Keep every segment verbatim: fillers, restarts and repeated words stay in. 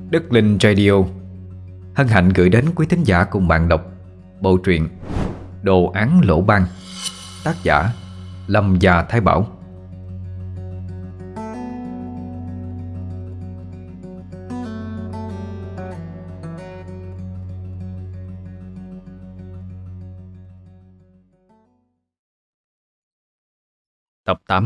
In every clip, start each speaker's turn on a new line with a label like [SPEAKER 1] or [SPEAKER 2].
[SPEAKER 1] Đất Linh Radio hân hạnh gửi đến quý thính giả cùng bạn đọc bộ truyện Đồ án lỗ ban, tác giả Lâm Gia Thái Bảo. Tập tám.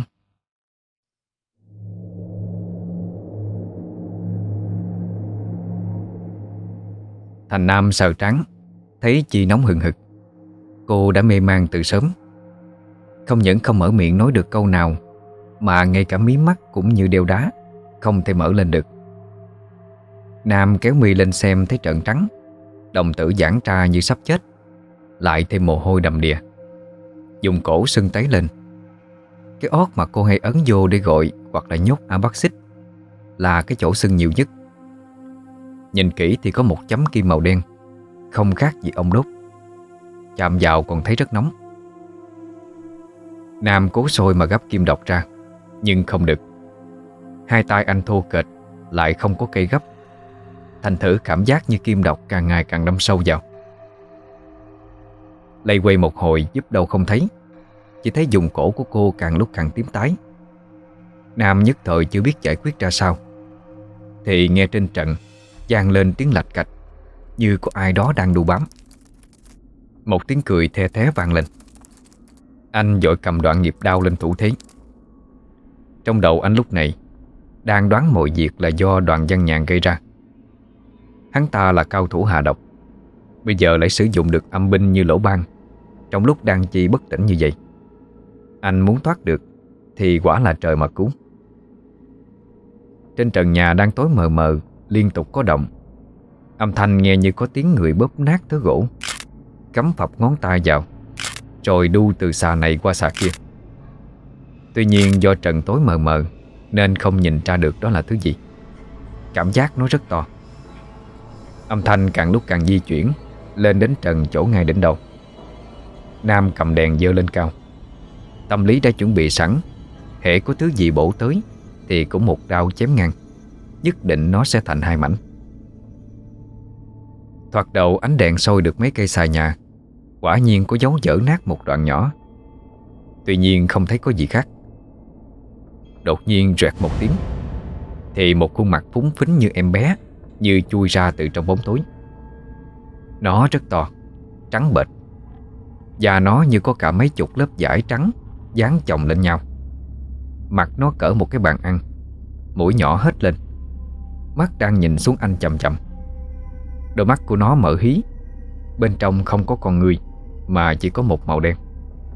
[SPEAKER 1] Thành Nam sờ trán, thấy Chi nóng hừng hực. Cô đã mê man từ sớm. Không những không mở miệng nói được câu nào, mà ngay cả mí mắt cũng như đeo đá, không thể mở lên được. Nam kéo mi lên xem thấy trợn trắng, đồng tử giãn ra như sắp chết, lại thêm mồ hôi đầm đìa. Dùng cổ sưng tấy lên. Cái ót mà cô hay ấn vô để gọi hoặc là nhốt Abaxit là cái chỗ sưng nhiều nhất. Nhìn kỹ thì có một chấm kim màu đen, không khác gì ong đốt. Chạm vào còn thấy rất nóng. Nam cố sôi mà gắp kim độc ra, nhưng không được. Hai tay anh thô kệch, lại không có cây gấp. Thành thử cảm giác như kim độc càng ngày càng đâm sâu vào. Lây quay một hồi giúp đâu không thấy, chỉ thấy vùng cổ của cô càng lúc càng tím tái. Nam nhất thời chưa biết giải quyết ra sao, thì nghe trên trận vang lên tiếng lạch cạch, như có ai đó đang đu bám. Một tiếng cười the thé vang lên. Anh vội cầm đoạn nghiệp đao lên thủ thế. Trong đầu anh lúc này đang đoán mọi việc là do Đoàn Văn Nhàn gây ra. Hắn ta là cao thủ hạ độc, bây giờ lại sử dụng được âm binh như lỗ ban trong lúc đang Chi bất tỉnh như vậy. Anh muốn thoát được thì quả là trời mà cứu. Trên trần nhà đang tối mờ mờ, liên tục có động. Âm thanh nghe như có tiếng người bóp nát thứ gỗ, cắm phập ngón tay vào, rồi đu từ xà này qua xà kia. Tuy nhiên do trần tối mờ mờ nên không nhìn ra được đó là thứ gì. Cảm giác nó rất to. Âm thanh càng lúc càng di chuyển lên đến trần chỗ ngay đỉnh đầu. Nam cầm đèn giơ lên cao. Tâm lý đã chuẩn bị sẵn, hễ có thứ gì bổ tới thì cũng một đao chém ngang, nhất định nó sẽ thành hai mảnh. Thoạt đầu ánh đèn soi được mấy cây xà nhà, quả nhiên có dấu dở nát một đoạn nhỏ. Tuy nhiên không thấy có gì khác. Đột nhiên rẹt một tiếng, thì một khuôn mặt phúng phính như em bé như chui ra từ trong bóng tối. Nó rất to, trắng bệch, và nó như có cả mấy chục lớp vải trắng dán chồng lên nhau. Mặt nó cỡ một cái bàn ăn, mũi nhỏ hết lên, mắt đang nhìn xuống anh chằm chằm. Đôi mắt của nó mở hí, bên trong không có con người, mà chỉ có một màu đen.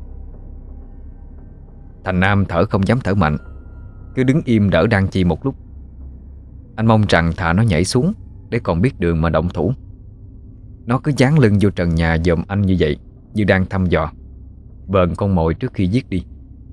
[SPEAKER 1] Thành Nam thở không dám thở mạnh, cứ đứng im đỡ Đan Chi một lúc. Anh mong rằng thà nó nhảy xuống để còn biết đường mà động thủ. Nó cứ dán lưng vô trần nhà dòm anh như vậy, như đang thăm dò, vờn con mồi trước khi giết đi.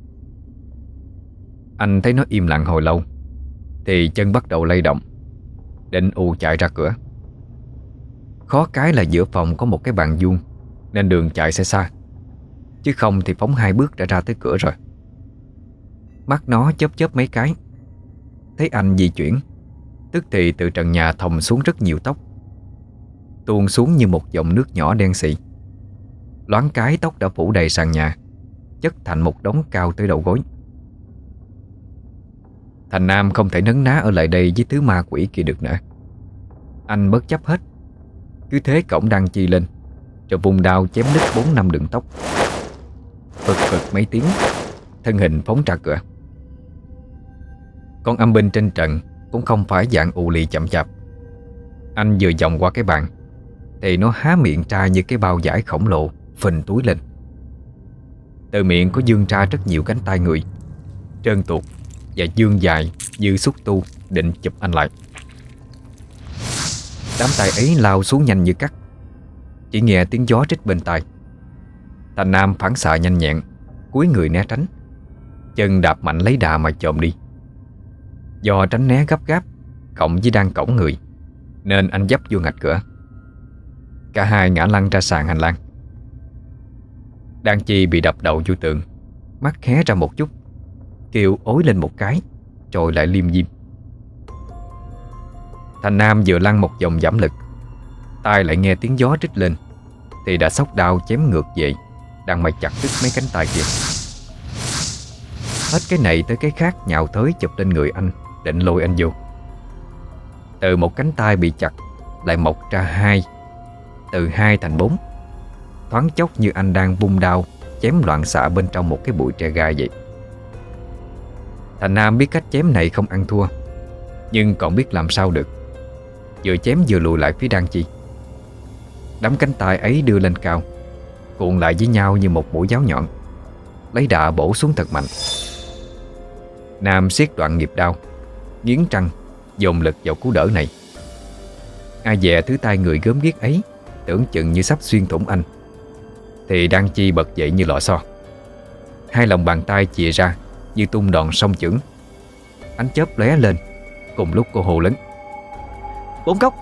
[SPEAKER 1] Anh thấy nó im lặng hồi lâu, thì chân bắt đầu lay động, định ù chạy ra cửa. Khó cái là giữa phòng có một cái bàn vuông, nên đường chạy sẽ xa, chứ không thì phóng hai bước đã ra tới cửa rồi. Mắt nó chớp chớp mấy cái, thấy anh di chuyển, tức thì từ trần nhà thòng xuống rất nhiều tóc, tuôn xuống như một dòng nước nhỏ đen xị. Loáng cái tóc đã phủ đầy sàn nhà, chất thành một đống cao tới đầu gối. Thành Nam không thể nấn ná ở lại đây với thứ ma quỷ kia được nữa. Anh bất chấp hết, cứ thế cổng Đan Chi lên, rồi vùng đao chém đứt bốn năm đường tóc. Phực phực mấy tiếng, thân hình phóng ra cửa. Con âm binh trên trận cũng không phải dạng ù lì chậm chạp. Anh vừa vòng qua cái bàn thì nó há miệng ra như cái bao vải khổng lồ, phình túi lên. Từ miệng có dương ra rất nhiều cánh tay người, trơn tuột và dương dài như xúc tu, định chụp anh lại. Đám tay ấy lao xuống nhanh như cắt. Chỉ nghe tiếng gió rít bên tai. Thành Nam phản xạ nhanh nhẹn, cúi người né tránh, chân đạp mạnh lấy đà mà chồm đi. Do tránh né gấp gáp cộng với đang cõng người, nên anh dấp vô ngạch cửa. Cả hai ngã lăn ra sàn hành lang. Đan Chi bị đập đầu vô tường, mắt hé ra một chút, kêu ối lên một cái, rồi lại liêm diêm. Thành Nam vừa lăn một vòng giảm lực, tai lại nghe tiếng gió rít lên, thì đã xốc đao chém ngược về, đang mày chặt đứt mấy cánh tay kia. Hết cái này tới cái khác nhào tới chụp lên người anh, định lôi anh vô. Từ một cánh tay bị chặt lại mọc ra hai, từ hai thành bốn. Thoáng chốc như anh đang vung đao chém loạn xạ bên trong một cái bụi tre gai vậy. Thành Nam biết cách chém này không ăn thua, nhưng còn biết làm sao được. Vừa chém vừa lùi lại phía Đan Chi. Đám cánh tay ấy đưa lên cao, cuộn lại với nhau như một mũi giáo nhọn, lấy đà bổ xuống thật mạnh. Nam siết đoạn nghiệp đao, nghiến răng dồn lực vào cú đỡ này. Ai dè thứ tay người gớm ghiếc ấy tưởng chừng như sắp xuyên thủng anh, thì Đan Chi bật dậy như lò xo. Hai lòng bàn tay chìa ra như tung đòn song chưởng. Ánh chớp lóe lên, cùng lúc cô hô lớn: "Bốn cốc!"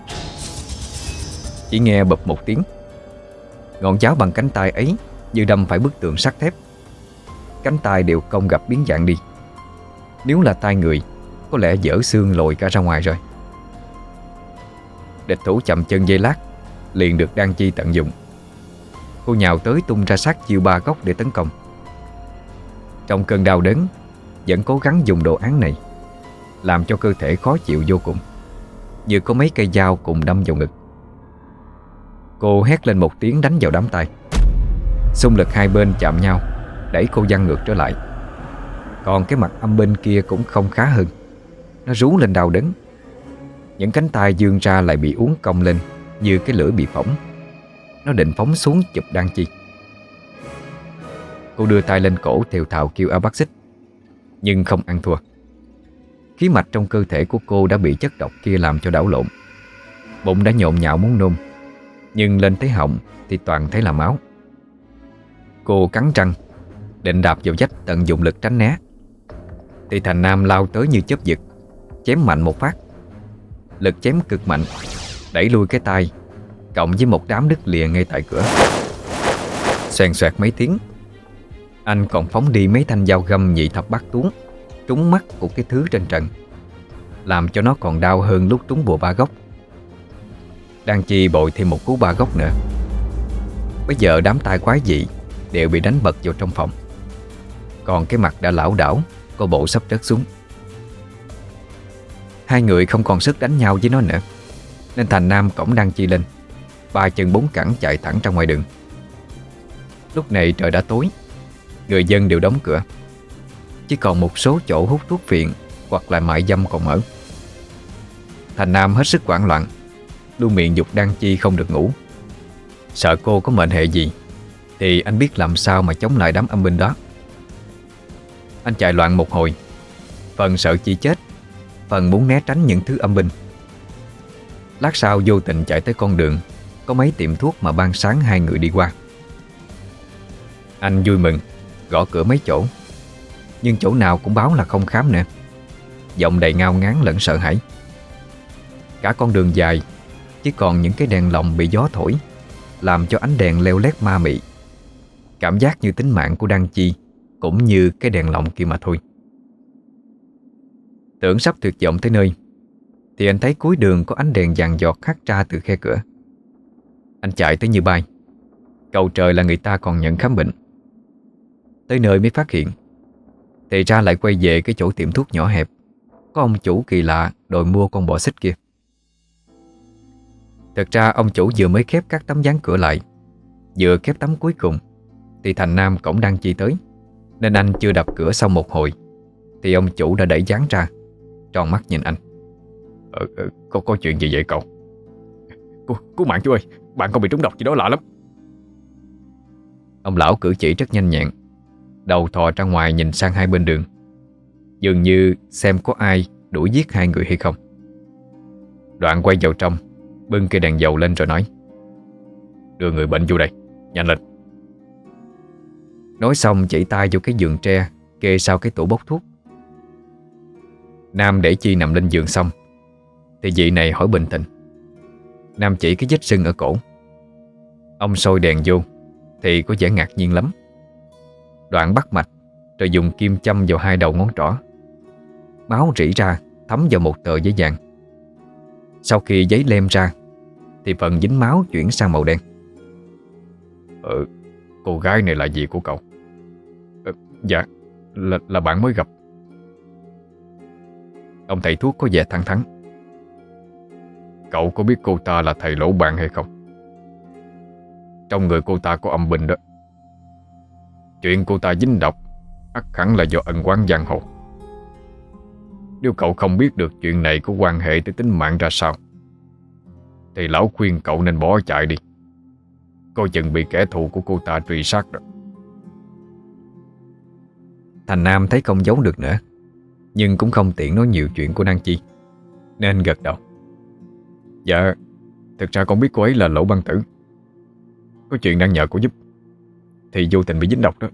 [SPEAKER 1] Chỉ nghe bập một tiếng, ngọn giáo bằng cánh tay ấy như đâm phải bức tường sắt thép. Cánh tay đều cong gập biến dạng đi. Nếu là tay người, có lẽ dở xương lồi cả ra ngoài rồi. Địch thủ chậm chân giây lát, liền được Đan Chi tận dụng. Cô nhào tới tung ra sát chiêu ba góc để tấn công. Trong cơn đau đớn, vẫn cố gắng dùng đồ án này, làm cho cơ thể khó chịu vô cùng, như có mấy cây dao cùng đâm vào ngực. Cô hét lên một tiếng đánh vào đám tay. Xung lực hai bên chạm nhau, đẩy cô văng ngược trở lại. Còn cái mặt âm binh kia cũng không khá hơn. Nó rú lên đau đớn. Những cánh tay vươn ra lại bị uốn cong lên như cái lưỡi bị phỏng. Nó định phóng xuống chụp Đan Chi. Cô đưa tay lên cổ thều thào kêu a bác xích, nhưng không ăn thua. Khí mạch trong cơ thể của cô đã bị chất độc kia làm cho đảo lộn. Bụng đã nhộn nhạo muốn nôn, nhưng lên tới họng thì toàn thấy là máu. Cô cắn răng định đạp vào vách tận dụng lực tránh né, thì Thành Nam lao tới như chớp giật, chém mạnh một phát. Lực chém cực mạnh, đẩy lui cái tay, cộng với một đám đứt lìa ngay tại cửa. Xoèn xoẹt mấy tiếng, anh còn phóng đi mấy thanh dao găm nhị thập bát tuống, trúng mắt của cái thứ trên trận, làm cho nó còn đau hơn lúc trúng bùa ba góc. Đan Chi bội thêm một cú ba góc nữa. Bây giờ đám tai quái dị đều bị đánh bật vào trong phòng. Còn cái mặt đã lảo đảo, cô bộ sắp rớt xuống. Hai người không còn sức đánh nhau với nó nữa, nên Thành Nam cõng Đan Chi lên, ba chân bốn cẳng chạy thẳng ra ngoài đường. Lúc này trời đã tối, người dân đều đóng cửa, chỉ còn một số chỗ hút thuốc phiện hoặc là mại dâm còn mở. Thành Nam hết sức hoảng loạn, luôn miệng giục Đan Chi không được ngủ. Sợ cô có mệnh hệ gì thì anh biết làm sao mà chống lại đám âm binh đó. Anh chạy loạn một hồi, phần sợ Chi chết, phần muốn né tránh những thứ âm binh. Lát sau vô tình chạy tới con đường có mấy tiệm thuốc mà ban sáng hai người đi qua. Anh vui mừng, gõ cửa mấy chỗ, nhưng chỗ nào cũng báo là không khám nữa. Giọng đầy ngao ngán lẫn sợ hãi. Cả con đường dài chỉ còn những cái đèn lồng bị gió thổi, làm cho ánh đèn leo lét ma mị. Cảm giác như tính mạng của Đan Chi cũng như cái đèn lồng kia mà thôi. Tưởng sắp tuyệt vọng tới nơi, thì anh thấy cuối đường có ánh đèn vàng giọt hắt ra từ khe cửa. Anh chạy tới như bay, cầu trời là người ta còn nhận khám bệnh. Tới nơi mới phát hiện, thì ra lại quay về cái chỗ tiệm thuốc nhỏ hẹp, có ông chủ kỳ lạ đòi mua con bò xích kia. Thật ra ông chủ vừa mới khép các tấm ván cửa lại, vừa khép tấm cuối cùng, thì Thành Nam cõng Đan Chi tới, nên anh chưa đập cửa xong một hồi thì ông chủ đã đẩy ván ra, tròn mắt nhìn anh. Ờ, ờ có, có chuyện gì vậy cậu? Cứu, cứu mạng chú ơi, bạn không bị trúng độc gì đó lạ lắm. Ông lão cử chỉ rất nhanh nhẹn, đầu thò ra ngoài nhìn sang hai bên đường, dường như xem có ai đuổi giết hai người hay không. Đoạn quay vào trong, bưng cây đèn dầu lên rồi nói: "Đưa người bệnh vô đây, nhanh lên." Nói xong chỉ tay vô cái giường tre kê sau cái tủ bốc thuốc. Nam để Chi nằm lên giường xong thì vị này hỏi bình tình. Nam chỉ cái vết sưng ở cổ. Ông soi đèn vô thì có vẻ ngạc nhiên lắm. Đoạn bắt mạch rồi dùng kim châm vào hai đầu ngón trỏ. Máu rỉ ra thấm vào một tờ giấy vàng. Sau khi giấy lem ra thì phần dính máu chuyển sang màu đen.
[SPEAKER 2] Ừ, cô gái này là gì của cậu? Ừ, dạ, là, là bạn mới gặp.
[SPEAKER 1] Ông thầy thuốc có vẻ thẳng thắn.
[SPEAKER 2] Cậu có biết cô ta là thầy Lỗ Bạn hay không? Trong người cô ta có âm binh đó. Chuyện cô ta dính độc ắt hẳn là do ân oán giang hồ. Nếu cậu không biết được chuyện này có quan hệ tới tính mạng ra sao thì lão khuyên cậu nên bỏ chạy đi. Coi chừng bị kẻ thù của cô ta truy sát đó.
[SPEAKER 1] Thành Nam thấy không giấu được nữa, nhưng cũng không tiện nói nhiều chuyện của Đan Chi, nên gật đầu.
[SPEAKER 2] Dạ, thực ra con biết cô ấy là Lỗ Băng Tử. Có chuyện đang nhờ cô giúp, thì vô tình bị dính độc đó.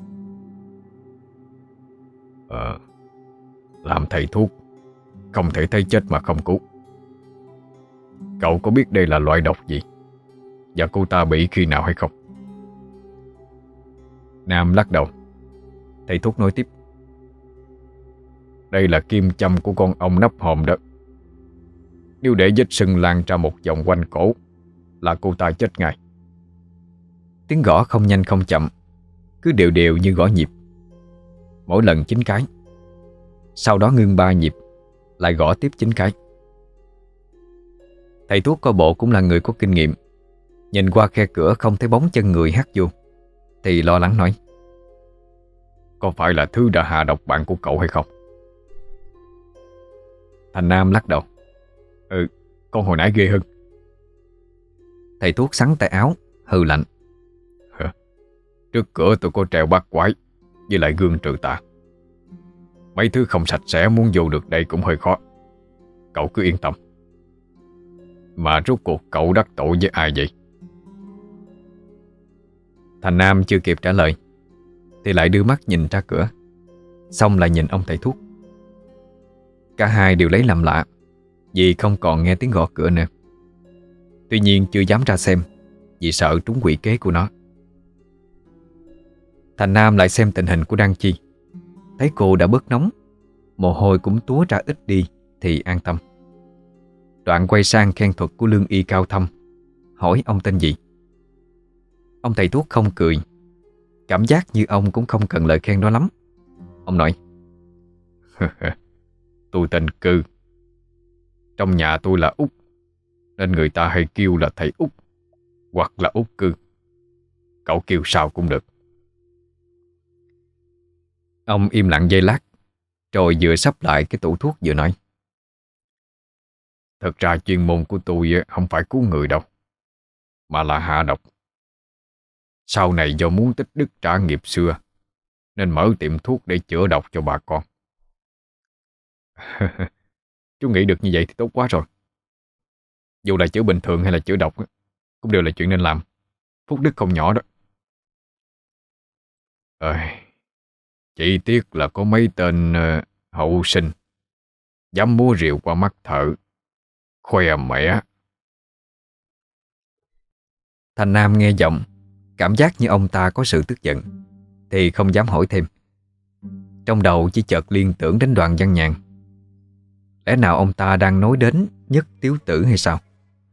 [SPEAKER 2] Ờ, làm thầy thuốc không thể thấy chết mà không cứu. Cậu có biết đây là loại độc gì và cô ta bị khi nào hay không?
[SPEAKER 1] Nam lắc đầu. Thầy thuốc nói tiếp.
[SPEAKER 2] Đây là kim châm của con ong nắp hòm đó. Nếu để vết sưng lan ra một vòng quanh cổ là cô ta chết ngay.
[SPEAKER 1] Tiếng gõ không nhanh không chậm, cứ đều đều như gõ nhịp. Mỗi lần chín cái. Sau đó ngưng ba nhịp, lại gõ tiếp chín cái. Thầy thuốc coi bộ cũng là người có kinh nghiệm. Nhìn qua khe cửa không thấy bóng chân người hắt vô thì lo lắng nói.
[SPEAKER 2] Có phải là thứ đã hạ độc bạn của cậu hay không?
[SPEAKER 1] Thành Nam lắc đầu.
[SPEAKER 2] Ừ, con hồi nãy ghê hơn.
[SPEAKER 1] Thầy thuốc xắn tay áo, hừ lạnh.
[SPEAKER 2] Trước cửa tôi có treo bát quái với lại gương trừ tà. Mấy thứ không sạch sẽ muốn vô được đây cũng hơi khó. Cậu cứ yên tâm. Mà rốt cuộc cậu đắc tội với ai vậy?
[SPEAKER 1] Thành Nam chưa kịp trả lời thì lại đưa mắt nhìn ra cửa, xong lại nhìn ông thầy thuốc. Cả hai đều lấy làm lạ vì không còn nghe tiếng gõ cửa nữa. Tuy nhiên chưa dám ra xem vì sợ trúng quỷ kế của nó. Thành Nam lại xem tình hình của Đan Chi, thấy cô đã bớt nóng, mồ hôi cũng túa ra ít đi thì an tâm. Đoạn quay sang khen thuật của lương y cao thâm, hỏi ông tên gì. Ông thầy thuốc không cười, cảm giác như ông cũng không cần lời khen đó lắm. Ông nói.
[SPEAKER 2] Tôi tên Cư. Trong nhà tôi là Út, nên người ta hay kêu là thầy Út hoặc là Út Cư. Cậu kêu sao cũng được.
[SPEAKER 1] Ông im lặng giây lát, rồi vừa sắp lại cái tủ thuốc vừa nói.
[SPEAKER 2] Thật ra chuyên môn của tôi không phải cứu người đâu, mà là hạ độc. Sau này do muốn tích đức trả nghiệp xưa nên mở tiệm thuốc để chữa độc cho bà con.
[SPEAKER 1] Chú nghĩ được như vậy thì tốt quá rồi. Dù là chữa bình thường hay là chữa độc cũng đều là chuyện nên làm. Phúc đức không nhỏ đó.
[SPEAKER 2] Ờ, chỉ tiếc là có mấy tên uh, hậu sinh dám múa rìu qua mắt thợ, khoe mẽ.
[SPEAKER 1] Thành Nam nghe giọng, cảm giác như ông ta có sự tức giận, thì không dám hỏi thêm. Trong đầu chỉ chợt liên tưởng đến Đoàn Văn Nhàn. Lẽ nào ông ta đang nói đến Nhất Tiếu Tử hay sao?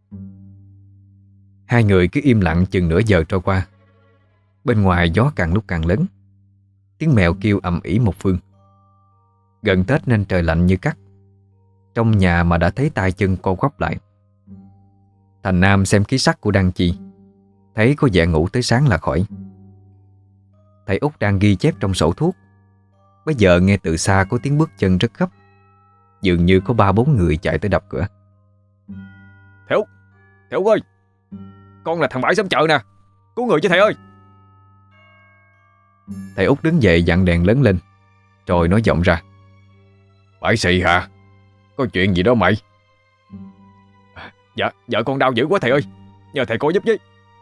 [SPEAKER 1] Hai người cứ im lặng chừng nửa giờ trôi qua. Bên ngoài gió càng lúc càng lớn, tiếng mèo kêu ầm ĩ một phương. Gần Tết nên trời lạnh như cắt. Trong nhà mà đã thấy tay chân co quắp lại. Thành Nam xem khí sắc của Đăng Chi, thấy có vẻ ngủ tới sáng là khỏi. Thầy Út đang ghi chép trong sổ thuốc, bây giờ nghe từ xa có tiếng bước chân rất gấp, dường như có ba bốn người chạy tới đập cửa.
[SPEAKER 2] Thầy Út, thầy Út ơi, con là thằng Bãi xóm chợ nè, cứu người chứ thầy ơi.
[SPEAKER 1] Thầy Út đứng dậy dặn đèn lớn lên, rồi nói giọng ra.
[SPEAKER 2] Bãi xị hả? Có chuyện gì đó mày? Dạ, vợ con đau dữ quá thầy ơi, nhờ thầy coi giúp với.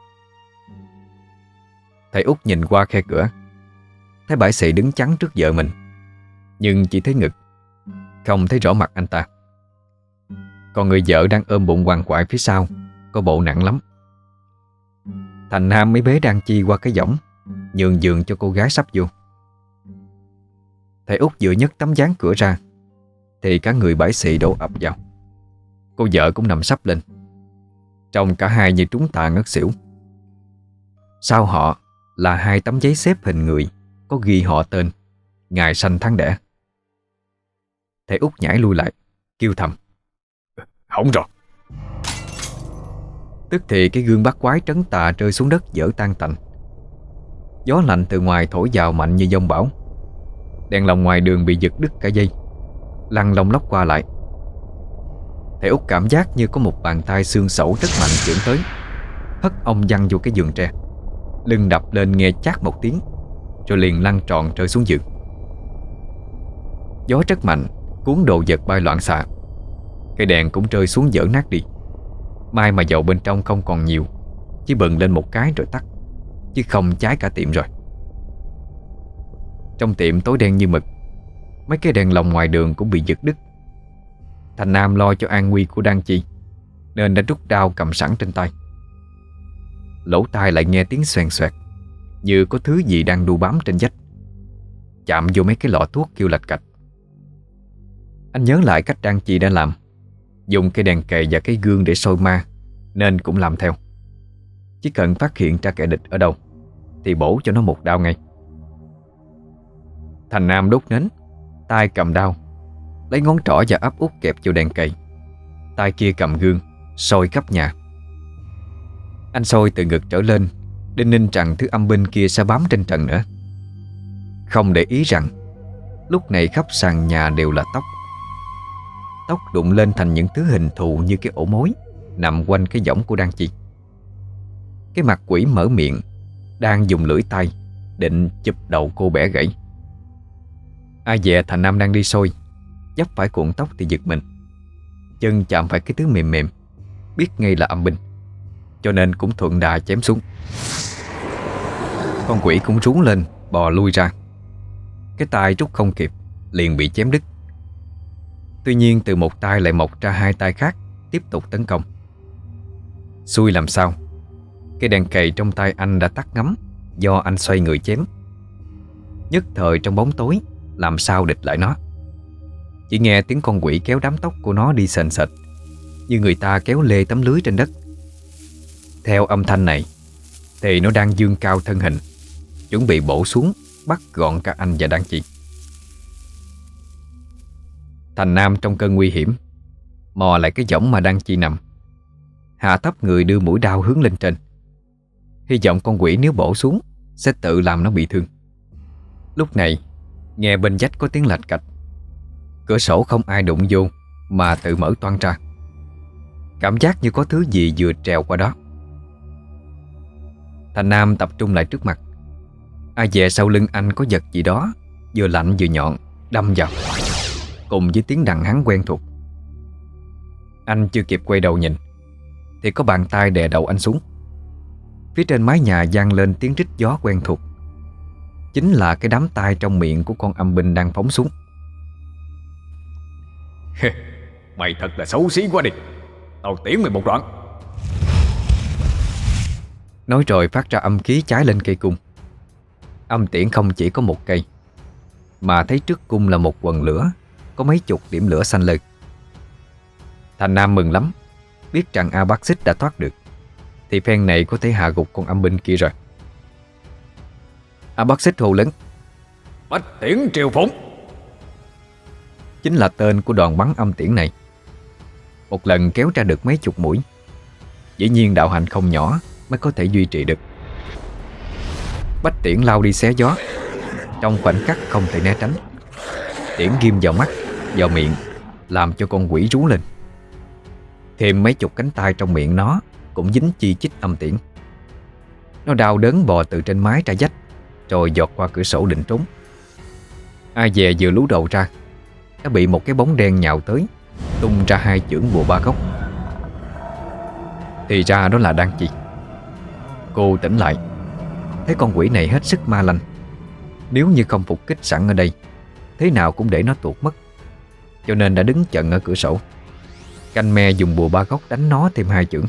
[SPEAKER 1] Thầy Út nhìn qua khe cửa, thấy bãi xị đứng chắn trước vợ mình, nhưng chỉ thấy ngực, không thấy rõ mặt anh ta. Còn người vợ đang ôm bụng quằn quại phía sau, có bộ nặng lắm. Thành Nam mới bế Đan Chi qua cái võng, nhường giường cho cô gái sắp vô. Thầy Út vừa nhấc tấm ván cửa ra thì cả người bãi xị đổ ập vào. Cô vợ cũng nằm sấp lên, trông cả hai như trúng tà ngất xỉu. Sau họ là hai tấm giấy xếp hình người có ghi họ tên, ngày sanh tháng đẻ. Thầy Út nhảy lui lại, kêu thầm:
[SPEAKER 2] Hỏng rồi.
[SPEAKER 1] Tức thì cái gương bát quái trấn tà rơi xuống đất vỡ tan tành. Gió lạnh từ ngoài thổi vào mạnh như giông bão. Đèn lồng ngoài đường bị giật đứt cả dây, lăn lông lóc qua lại. Thầy Út cảm giác như có một bàn tay xương sẩu rất mạnh chưởng tới, hất ông văng vô cái giường tre. Lưng đập lên nghe chát một tiếng, rồi liền lăn tròn rơi xuống giường. Gió rất mạnh, cuốn đồ vật bay loạn xạ. Cây đèn cũng rơi xuống vỡ nát đi. May mà dầu bên trong không còn nhiều, chỉ bừng lên một cái rồi tắt, chứ không cháy cả tiệm rồi. Trong tiệm tối đen như mực. Mấy cái đèn lồng ngoài đường cũng bị giật đứt. Thành Nam lo cho an nguy của Đan Chi, nên đã rút đao cầm sẵn trên tay. Lỗ tai lại nghe tiếng xoèn xoẹt, như có thứ gì đang đu bám trên vách, chạm vô mấy cái lọ thuốc kêu lạch cạch. Anh nhớ lại cách Đan Chi đã làm, dùng cái đèn cầy và cái gương để soi ma, nên cũng làm theo. Chỉ cần phát hiện ra kẻ địch ở đâu thì bổ cho nó một đao ngay. Thành Nam đốt nến, tay cầm đao, lấy ngón trỏ và áp út kẹp vô đèn cầy, tay kia cầm gương soi khắp nhà. Anh soi từ ngực trở lên, đinh ninh rằng thứ âm binh kia sẽ bám trên trần nữa. Không để ý rằng lúc này khắp sàn nhà đều là tóc. Tóc đụng lên thành những thứ hình thù như cái ổ mối nằm quanh cái võng của Đan Chi. Cái mặt quỷ mở miệng, đang dùng lưỡi tay định chụp đầu cô bẻ gãy. Ai dè Thành Nam đang đi soi, vấp phải cuộn tóc thì giật mình. Chân chạm phải cái thứ mềm mềm, biết ngay là âm binh, cho nên cũng thuận đà chém xuống. Con quỷ cũng rú lên bò lui ra. Cái tay rút không kịp, liền bị chém đứt. Tuy nhiên từ một tay lại mọc ra hai tay khác, tiếp tục tấn công. Xui làm sao, cái đèn cầy trong tay anh đã tắt ngấm do anh xoay người chém. Nhất thời trong bóng tối, làm sao địch lại nó. Chỉ nghe tiếng con quỷ kéo đám tóc của nó đi sền sệt, như người ta kéo lê tấm lưới trên đất. Theo âm thanh này thì nó đang dương cao thân hình, chuẩn bị bổ xuống bắt gọn cả anh và Đan Chi. Thành Nam trong cơn nguy hiểm mò lại cái võng mà Đan Chi nằm, hạ thấp người đưa mũi đao hướng lên trên, hy vọng con quỷ nếu bổ xuống sẽ tự làm nó bị thương. Lúc này nghe bên vách có tiếng lạch cạch, cửa sổ không ai đụng vô mà tự mở toang ra. Cảm giác như có thứ gì vừa trèo qua đó. Thành Nam tập trung lại trước mặt. Ai dè sau lưng anh có vật gì đó vừa lạnh vừa nhọn đâm vào, cùng với tiếng đằng hắn quen thuộc. Anh chưa kịp quay đầu nhìn thì có bàn tay đè đầu anh xuống. Phía trên mái nhà vang lên tiếng rít gió quen thuộc, chính là cái đám tai trong miệng của con âm binh đang phóng xuống.
[SPEAKER 2] Mày thật là xấu xí quá đi, tao tiễn mày một đoạn.
[SPEAKER 1] Nói rồi phát ra âm khí cháy lên cây cung. Âm tiễn không chỉ có một cây, mà thấy trước cung là một quần lửa, có mấy chục điểm lửa xanh lên. Thành Nam mừng lắm, biết rằng A Bác Xích đã thoát được, thì phen này có thể hạ gục con âm binh kia rồi. A Bác Xích hô lớn:
[SPEAKER 2] Bách Tiễn Triều Phụng!
[SPEAKER 1] Chính là tên của đoàn bắn âm tiễn này. Một lần kéo ra được mấy chục mũi. Dĩ nhiên đạo hạnh không nhỏ mới có thể duy trì được. Bách tiễn lao đi xé gió, trong khoảnh khắc không thể né tránh. Tiễn ghim vào mắt, vào miệng, làm cho con quỷ rú lên. Thêm mấy chục cánh tay trong miệng nó cũng dính chi chít âm tiễn. Nó đau đớn bò từ trên mái ra vách, rồi giọt qua cửa sổ định trốn. Ai dè vừa lú đầu ra, đã bị một cái bóng đen nhào tới, tung ra hai chưởng bùa ba góc. Thì ra đó là Đan Chi. Cô tỉnh lại, thấy con quỷ này hết sức ma lanh. Nếu như không phục kích sẵn ở đây, thế nào cũng để nó tuột mất. Cho nên đã đứng chận ở cửa sổ, canh me dùng bùa ba góc đánh nó thêm hai chưởng.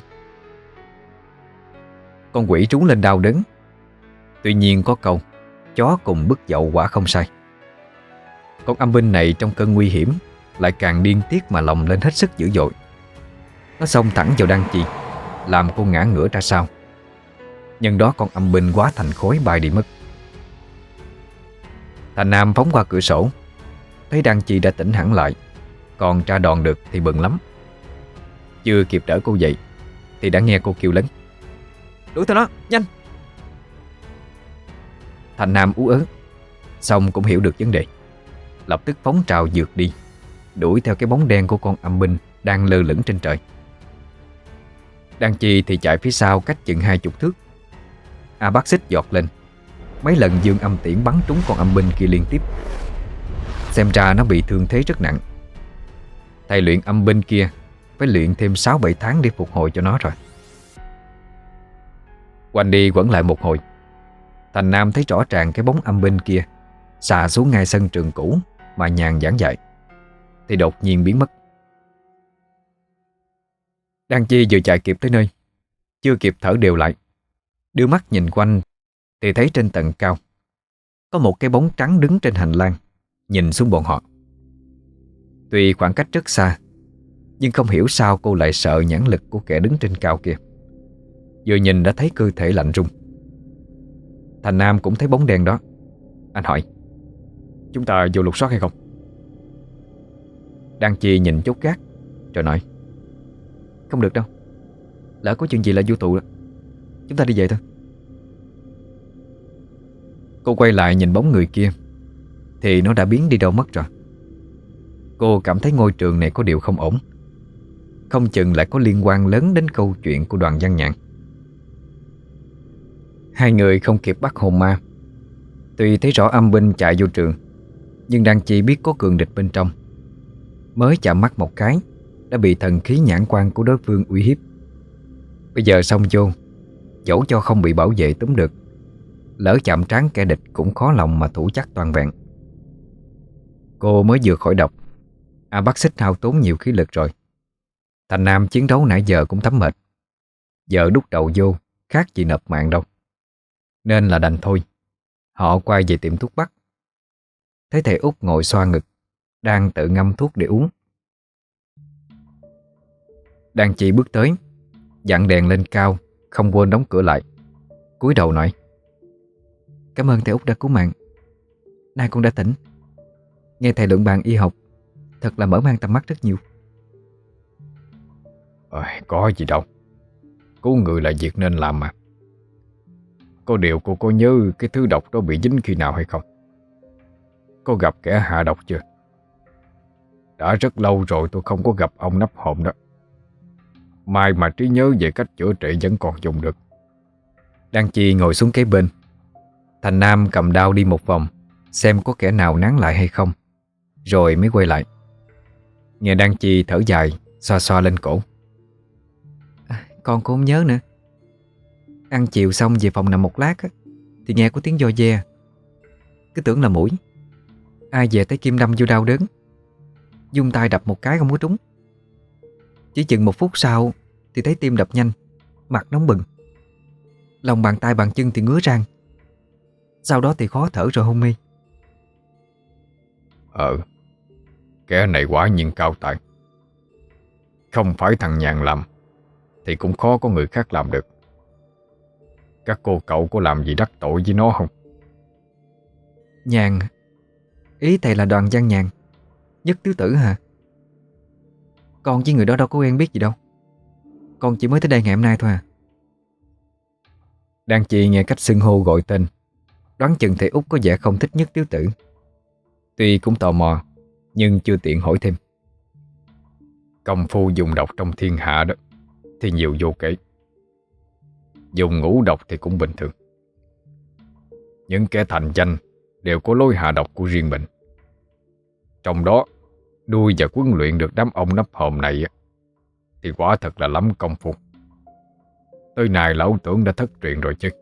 [SPEAKER 1] Con quỷ trú lên đau đớn. Tuy nhiên có câu chó cùng bức dậu quả không sai. Con âm binh này trong cơn nguy hiểm lại càng điên tiết mà lòng lên hết sức dữ dội. Nó xông thẳng vào Đan Chi, làm cô ngã ngửa ra sau. Nhân đó con âm binh hóa thành khối bay đi mất. Thành Nam phóng qua cửa sổ, thấy Đan Chi đã tỉnh hẳn lại, còn tra đòn được thì mừng lắm. Chưa kịp đỡ cô dậy thì đã nghe cô kêu lớn: "Đuổi theo nó, nhanh!" Thành Nam ú ớ, xong cũng hiểu được vấn đề, lập tức phóng trào vượt đi, đuổi theo cái bóng đen của con âm binh đang lơ lửng trên trời. Đan Chi thì chạy phía sau cách chừng hai chục thước. A Bác Xích giọt lên, mấy lần dương âm tiễn bắn trúng con âm binh kia liên tiếp. Xem ra nó bị thương thế rất nặng. Thầy luyện âm binh kia phải luyện thêm sáu bảy tháng để phục hồi cho nó rồi. Quanh đi quẩn lại một hồi, Thành Nam thấy rõ ràng cái bóng âm binh kia xà xuống ngay sân trường cũ mà nhàn giảng dạy, thì đột nhiên biến mất. Đan Chi vừa chạy kịp tới nơi, chưa kịp thở đều lại, đưa mắt nhìn quanh thì thấy trên tầng cao có một cái bóng trắng đứng trên hành lang, nhìn xuống bọn họ. Tuy khoảng cách rất xa, nhưng không hiểu sao cô lại sợ nhãn lực của kẻ đứng trên cao kia. Vừa nhìn đã thấy cơ thể lạnh run. Thành Nam cũng thấy bóng đen đó. Anh hỏi: "Chúng ta vô lục soát hay không?" Đan Chi nhìn chốt gác rồi nói: "Không được đâu, lỡ có chuyện gì là vô tù đó. Chúng ta đi về thôi." Cô quay lại nhìn bóng người kia thì nó đã biến đi đâu mất rồi. Cô cảm thấy ngôi trường này có điều không ổn, không chừng lại có liên quan lớn đến câu chuyện của Đoàn Văn Nhạn. Hai người không kịp bắt hồn ma. Tuy thấy rõ âm binh chạy vô trường, nhưng Đan Chi biết có cường địch bên trong. Mới chạm mắt một cái đã bị thần khí nhãn quan của đối phương uy hiếp. Bây giờ xông vô, dẫu cho không bị bảo vệ túm được, lỡ chạm trán kẻ địch cũng khó lòng mà thủ chắc toàn vẹn. Cô mới vừa khỏi độc, A Bác Xích hao tốn nhiều khí lực rồi. Thành Nam chiến đấu nãy giờ cũng thấm mệt, giờ đút đầu vô khác gì nộp mạng đâu. Nên là đành thôi. Họ quay về tiệm thuốc bắc. Thấy thầy Út ngồi xoa ngực, đang tự ngâm thuốc để uống. Đan Chi bước tới, dặn đèn lên cao, không quên đóng cửa lại, cúi đầu nói: "Cảm ơn thầy Út đã cứu mạng. Nay con đã tỉnh. Nghe thầy luận bàn y học, thật là mở mang tầm mắt rất nhiều."
[SPEAKER 2] Ôi, có gì đâu, cứu người là việc nên làm mà. Có điều cô có nhớ cái thứ độc đó bị dính khi nào hay không? Có gặp kẻ hạ độc chưa? Đã rất lâu rồi tôi không có gặp ông nắp hòm đó. May mà trí nhớ về cách chữa trị vẫn còn dùng được.
[SPEAKER 1] Đan Chi ngồi xuống kế bên. Thành Nam cầm đao đi một vòng, xem có kẻ nào nán lại hay không, rồi mới quay lại. Nghe Đan Chi thở dài, xoa xoa lên cổ: à, "Con cũng không nhớ nữa. Ăn chiều xong về phòng nằm một lát á, thì nghe có tiếng giò ve. Cứ tưởng là mũi. Ai về thấy kim đâm vô đau đớn, dung tay đập một cái không có trúng. Chỉ chừng một phút sau thì thấy tim đập nhanh, mặt nóng bừng, lòng bàn tay bàn chân thì ngứa rang. Sau đó thì khó thở rồi hôn mê."
[SPEAKER 2] Ờ, kẻ này quả nhiên cao tài. Không phải thằng Nhàn làm thì cũng khó có người khác làm được. Các cô cậu có làm gì đắc tội với nó không?
[SPEAKER 1] Nhàn? Ý thầy là Đoàn Văn Nhàn, Nhất tứ tử hả? Con với người đó đâu có quen biết gì đâu. Con chỉ mới tới đây ngày hôm nay thôi à. Đan Chi nghe cách xưng hô gọi tên, đoán chừng thầy Út có vẻ không thích Nhất tứ tử. Tuy cũng tò mò, nhưng chưa tiện hỏi thêm.
[SPEAKER 2] Công phu dùng độc trong thiên hạ đó thì nhiều vô kể. Dùng ngũ độc thì cũng bình thường. Những kẻ thành danh đều có lối hạ độc của riêng mình. Trong đó, nuôi và huấn luyện được đám ông nắp hòm này thì quả thật là lắm công phu. Tới nay lão tưởng đã thất truyền rồi chứ.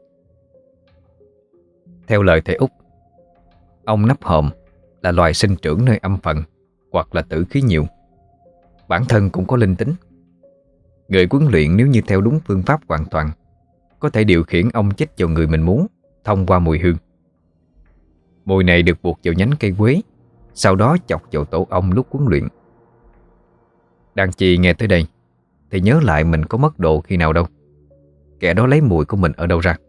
[SPEAKER 1] Theo lời thầy Út, ông nắp hòm là loài sinh trưởng nơi âm phần hoặc là tử khí nhiều. Bản thân cũng có linh tính. Người huấn luyện nếu như theo đúng phương pháp hoàn toàn, có thể điều khiển ông chích vào người mình muốn thông qua mùi hương. Mùi này được buộc vào nhánh cây quế, sau đó chọc vào tổ ong lúc huấn luyện. Đan Chi nghe tới đây thì nhớ lại mình có mất đồ khi nào đâu. Kẻ đó lấy mùi của mình ở đâu ra?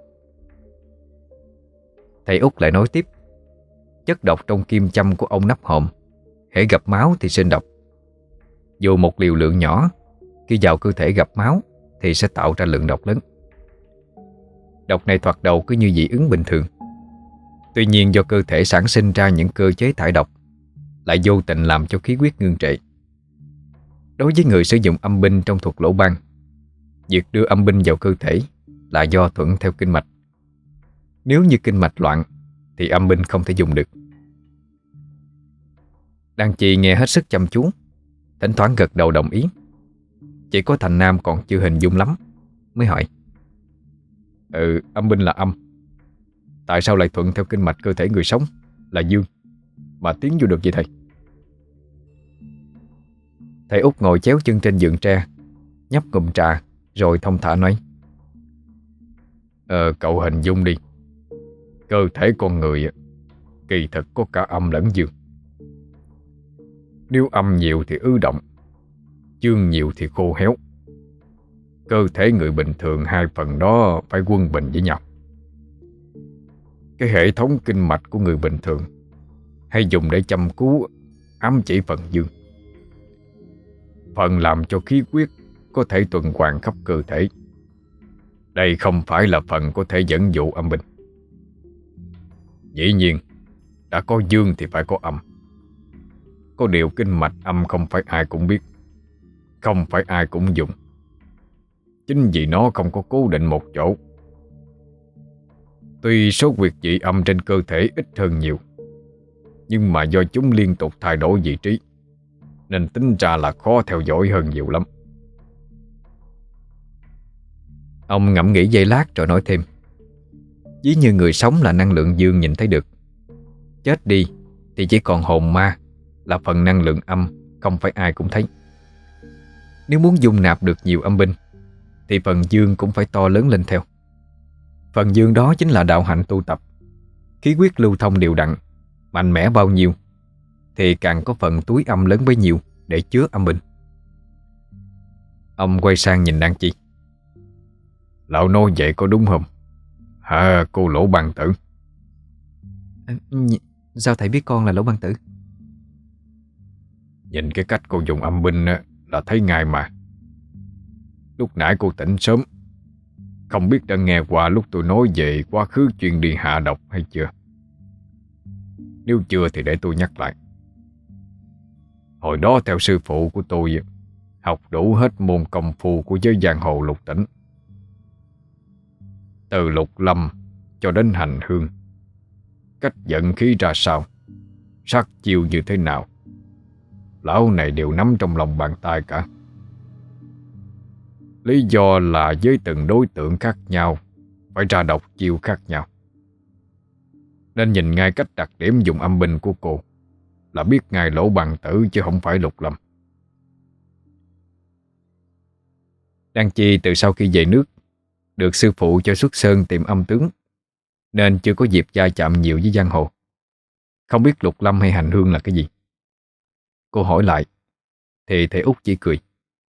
[SPEAKER 1] Thầy Út lại nói tiếp: chất độc trong kim châm của ông nắp hòm, hễ gặp máu thì sinh độc. Dù một liều lượng nhỏ, khi vào cơ thể gặp máu thì sẽ tạo ra lượng độc lớn. Độc này thoạt đầu cứ như dị ứng bình thường. Tuy nhiên do cơ thể sản sinh ra những cơ chế thải độc, lại vô tình làm cho khí huyết ngưng trệ. Đối với người sử dụng âm binh trong thuật lỗ ban, việc đưa âm binh vào cơ thể là do thuận theo kinh mạch. Nếu như kinh mạch loạn thì âm binh không thể dùng được. Đan Chi nghe hết sức chăm chú, thỉnh thoảng gật đầu đồng ý. Chỉ có Thành Nam còn chưa hình dung lắm, mới hỏi: Ừ, âm binh là âm, tại sao lại thuận theo kinh mạch cơ thể người sống là dương mà tiến vô được vậy thầy? Thầy Út ngồi chéo chân trên giường tre, nhấp ngụm trà rồi thông thả nói: Ờ, cậu hình dung đi. Cơ thể con người kỳ thực có cả âm lẫn dương. Nếu âm nhiều thì ứ động, dương nhiều thì khô héo. Cơ thể người bình thường hai phần đó phải quân bình với nhau. Cái hệ thống kinh mạch của người bình thường hay dùng để chăm cứu, ám chỉ phần dương, phần làm cho khí huyết có thể tuần hoàn khắp cơ thể. Đây không phải là phần có thể dẫn dụ âm binh. Dĩ nhiên, đã có dương thì phải có âm. Có điều kinh mạch âm không phải ai cũng biết, không phải ai cũng dùng. Chính vì nó không có cố định một chỗ. Tuy số huyệt vị âm trên cơ thể ít hơn nhiều, nhưng mà do chúng liên tục thay đổi vị trí, nên tính ra là khó theo dõi hơn nhiều lắm. Ông ngẫm nghĩ giây lát rồi nói thêm: Ví như người sống là năng lượng dương nhìn thấy được, chết đi thì chỉ còn hồn ma là phần năng lượng âm, không phải ai cũng thấy. Nếu muốn dung nạp được nhiều âm binh thì phần dương cũng phải to lớn lên theo. Phần dương đó chính là đạo hạnh tu tập. Khí huyết lưu thông đều đặn, mạnh mẽ bao nhiêu thì càng có phần túi âm lớn bấy nhiêu để chứa âm binh. Ông quay sang nhìn Đan Chi: Lão nói vậy có đúng không hả cô Lỗ Ban Tử? À, sao thầy biết con là Lỗ Ban Tử?
[SPEAKER 2] Nhìn cái cách cô dùng âm binh là thấy ngay mà. Lúc nãy cô tỉnh sớm, không biết đã nghe qua lúc tôi nói về quá khứ chuyện đi hạ độc hay chưa? Nếu chưa thì để tôi nhắc lại. Hồi đó theo sư phụ của tôi, học đủ hết môn công phu của giới giang hồ lục tỉnh. Từ lục lâm cho đến hành hương, cách vận khí ra sao, sát chiêu như thế nào, lão này đều nắm trong lòng bàn tay cả. Lý do là với từng đối tượng khác nhau phải ra độc chiêu khác nhau, nên nhìn ngay cách đặc điểm dùng âm binh của cô là biết ngay Lỗ Ban Tử chứ không phải Lục Lâm. Đan Chi từ sau khi về nước được sư phụ cho xuất sơn tìm âm tướng, nên chưa có dịp va chạm nhiều với giang hồ, không biết Lục Lâm hay hành hương là cái gì. Cô hỏi lại thì thầy Út chỉ cười.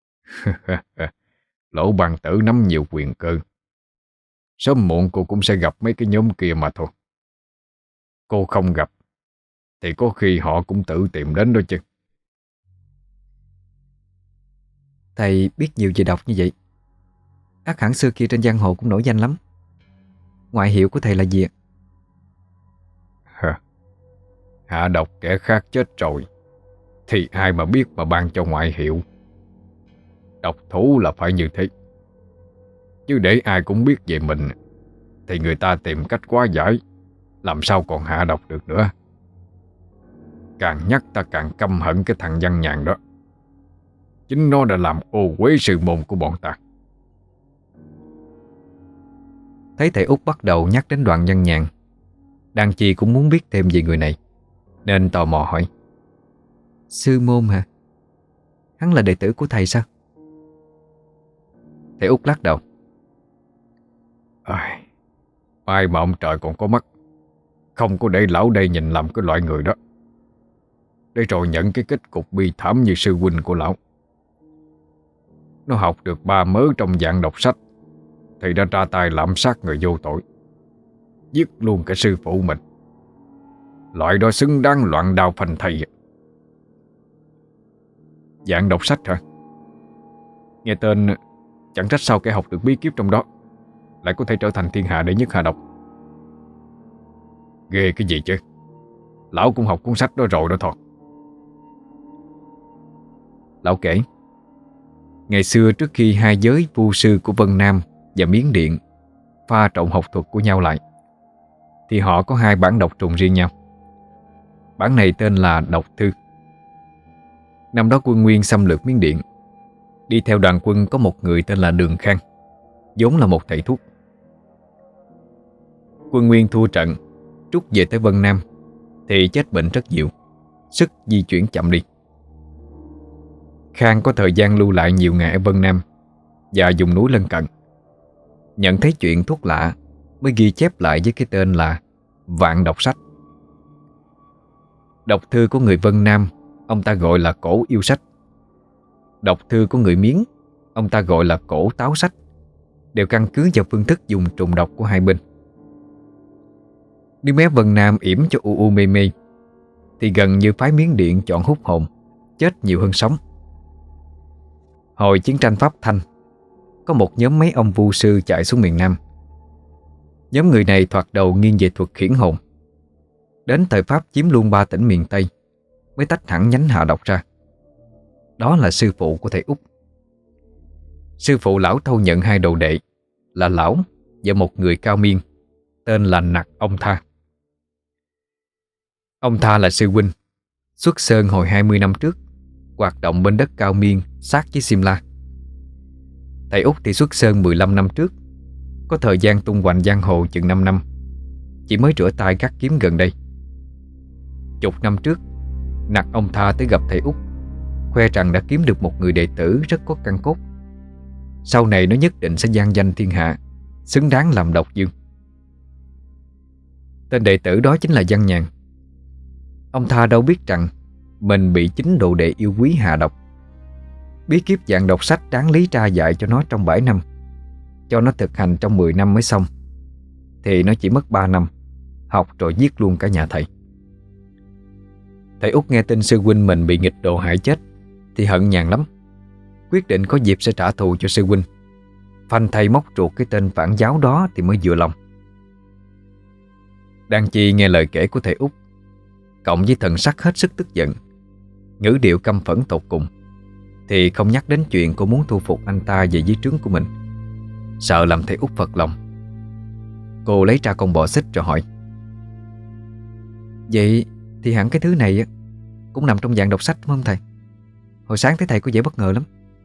[SPEAKER 2] Lỗ Ban Tử nắm nhiều quyền cơ, sớm muộn cô cũng sẽ gặp mấy cái nhóm kia mà thôi. Cô không gặp thì có khi họ cũng tự tìm đến đó chứ.
[SPEAKER 1] Thầy biết nhiều về độc như vậy, ắt hẳn xưa kia trên giang hồ cũng nổi danh lắm. Ngoại hiệu của thầy là gì ạ?
[SPEAKER 2] Hả? Hạ độc kẻ khác chết rồi thì ai mà biết mà ban cho ngoại hiệu. Độc thủ là phải như thế, chứ để ai cũng biết về mình thì người ta tìm cách quá giải, làm sao còn hạ độc được nữa. Càng nhắc ta càng căm hận cái thằng Văn Nhàn đó. Chính nó đã làm ô uế sư môn của bọn ta.
[SPEAKER 1] Thấy thầy Út bắt đầu nhắc đến Đoạn Văn Nhàn, Đan Chi cũng muốn biết thêm về người này, nên tò mò hỏi: Sư môn hả? Hắn là đệ tử của thầy sao? Thầy Út lắc đầu:
[SPEAKER 2] À, ai mà ông trời còn có mắt, không có để lão đây nhìn làm cái loại người đó, để rồi nhận cái kết cục bi thảm như sư huynh của lão. nó học được ba mớ trong dạng đọc sách thì đã ra tay lạm sát người vô tội, giết luôn cả sư phụ mình. Loại đó xứng đáng loạn đao phanh thây. Dạng đọc sách hả? Nghe tên chẳng trách sao kẻ học được bí kíp trong đó lại có thể trở thành thiên hạ đệ nhất hạ độc. Ghê cái gì chứ, lão cũng học cuốn sách đó rồi đó thôi.
[SPEAKER 1] Lão kể, ngày xưa trước khi hai giới vu sư của Vân Nam và Miến Điện pha trộn học thuật của nhau lại, thì họ có hai bản độc trùng riêng nhau. Bản này tên là Độc Thư. Năm đó quân Nguyên xâm lược Miến Điện, đi theo đoàn quân có một người tên là Đường Khang, vốn là một thầy thuốc. Quân Nguyên thua trận, trút về tới Vân Nam thì chết bệnh rất nhiều, sức di chuyển chậm đi. Khang có thời gian lưu lại nhiều ngày ở Vân Nam và vùng núi lân cận, nhận thấy chuyện thuốc lạ mới ghi chép lại với cái tên là Vạn Độc Sách. Độc thư của người Vân Nam ông ta gọi là Cổ Yêu Sách. Độc thư của người Miến ông ta gọi là Cổ Táo Sách, đều căn cứ vào phương thức dùng trùng độc của hai bên. Nếu mé Vân Nam yểm cho u u mê mê thì gần như phái Miến Điện chọn hút hồn, chết nhiều hơn sống. Hồi chiến tranh Pháp Thanh, có một nhóm mấy ông vu sư chạy xuống miền Nam. Nhóm người này thoạt đầu nghiêng về thuật khiển hồn. Đến thời Pháp chiếm luôn ba tỉnh miền Tây mới tách hẳn nhánh hạ độc ra. Đó là sư phụ của thầy Út. Sư phụ lão thâu nhận hai đồ đệ là lão và một người cao miên tên là Nặc Ông Tha. Ông Tha là sư huynh, xuất sơn hồi hai mươi năm trước, hoạt động bên đất Cao Miên sát với Simla. Thầy Út thì xuất sơn mười lăm năm trước, có thời gian tung hoành giang hồ chừng năm năm, chỉ mới rửa tay gác kiếm gần đây. Chục năm trước, Nặc Ông Tha tới gặp thầy Út, khoe rằng đã kiếm được một người đệ tử rất có căn cốt. Sau này nó nhất định sẽ vang danh thiên hạ, xứng đáng làm độc dương. Tên đệ tử đó chính là Văn Nhàn. Ông Tha đâu biết rằng mình bị chính đồ đệ yêu quý hạ độc. Bí kíp dạng độc sách đáng lý tra dạy cho nó trong bảy năm, cho nó thực hành trong mười năm mới xong, thì nó chỉ mất ba năm, học rồi giết luôn cả nhà thầy. Thầy Út nghe tin sư huynh mình bị nghịch đồ hại chết thì hận Nhàn lắm, quyết định có dịp sẽ trả thù cho sư huynh, phanh thầy móc ruột cái tên phản giáo đó thì mới vừa lòng. Đan Chi nghe lời kể của thầy Út, cộng với thần sắc hết sức tức giận, ngữ điệu căm phẫn tột cùng, thì không nhắc đến chuyện cô muốn thu phục anh ta về dưới trướng của mình, sợ làm thầy Út phật lòng. Cô lấy ra con bò xích rồi hỏi: "Vậy thì hẳn cái thứ này cũng nằm trong dạng độc sách đúng không thầy? Hồi sáng thấy thầy có vẻ bất ngờ lắm."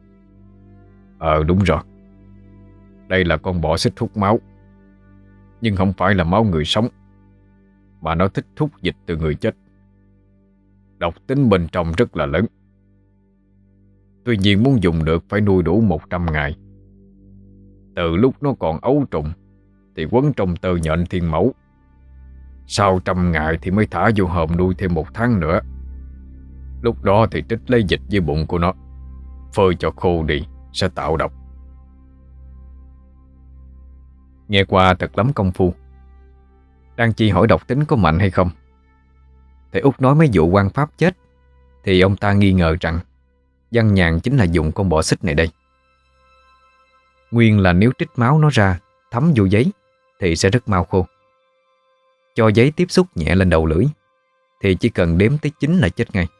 [SPEAKER 2] Ờ đúng rồi, đây là con bọ xích hút máu, nhưng không phải là máu người sống, mà nó thích hút dịch từ người chết. Độc tính bên trong rất là lớn. Tuy nhiên muốn dùng được phải nuôi đủ một trăm ngày. Từ lúc nó còn ấu trùng thì quấn trong tơ nhện thiên mẫu. Sau trăm ngày thì mới thả vô hòm nuôi thêm một tháng nữa. Lúc đó thì trích lấy dịch dưới bụng của nó, phơi cho khô đi sẽ tạo độc. Nghe qua thật lắm công phu. Đan Chi hỏi độc tính có mạnh hay không. Thầy Út nói mấy vụ quan pháp chết thì ông ta nghi ngờ rằng Văn Nhàn chính là dùng con bọ xích này đây. Nguyên là nếu trích máu nó ra thấm vô giấy thì sẽ rất mau khô. Cho giấy tiếp xúc nhẹ lên đầu lưỡi thì chỉ cần đếm tới chín là chết ngay.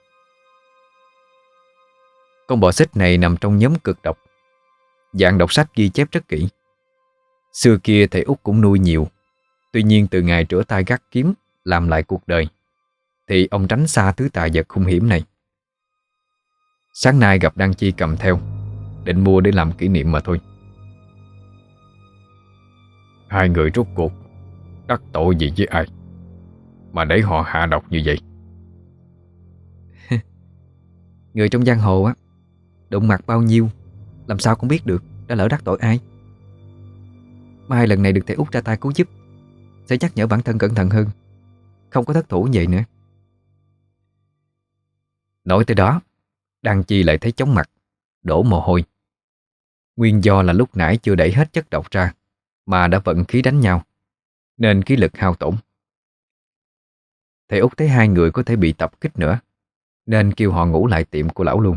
[SPEAKER 2] Con bọ xích này nằm trong nhóm cực độc. Dạng độc sách ghi chép rất kỹ. Xưa kia thầy Út cũng nuôi nhiều. Tuy nhiên từ ngày rửa tay gác kiếm làm lại cuộc đời thì ông tránh xa thứ tà vật hung hiểm này. Sáng nay gặp Đan Chi cầm theo, định mua để làm kỷ niệm mà thôi. Hai người rốt cuộc đắc tội gì với ai mà để họ hạ độc như vậy?
[SPEAKER 1] Người trong giang hồ á, đụng mặt bao nhiêu làm sao cũng biết được đã lỡ đắc tội ai. Mai lần này được thầy Út ra tay cứu giúp, sẽ nhắc nhở bản thân cẩn thận hơn, không có thất thủ như vậy nữa. Nói tới đó, Đan Chi lại thấy chóng mặt, đổ mồ hôi. Nguyên do là lúc nãy chưa đẩy hết chất độc ra mà đã vận khí đánh nhau, nên khí lực hao tổn. Thầy Út thấy hai người có thể bị tập kích nữa, nên kêu họ ngủ lại tiệm của lão luôn.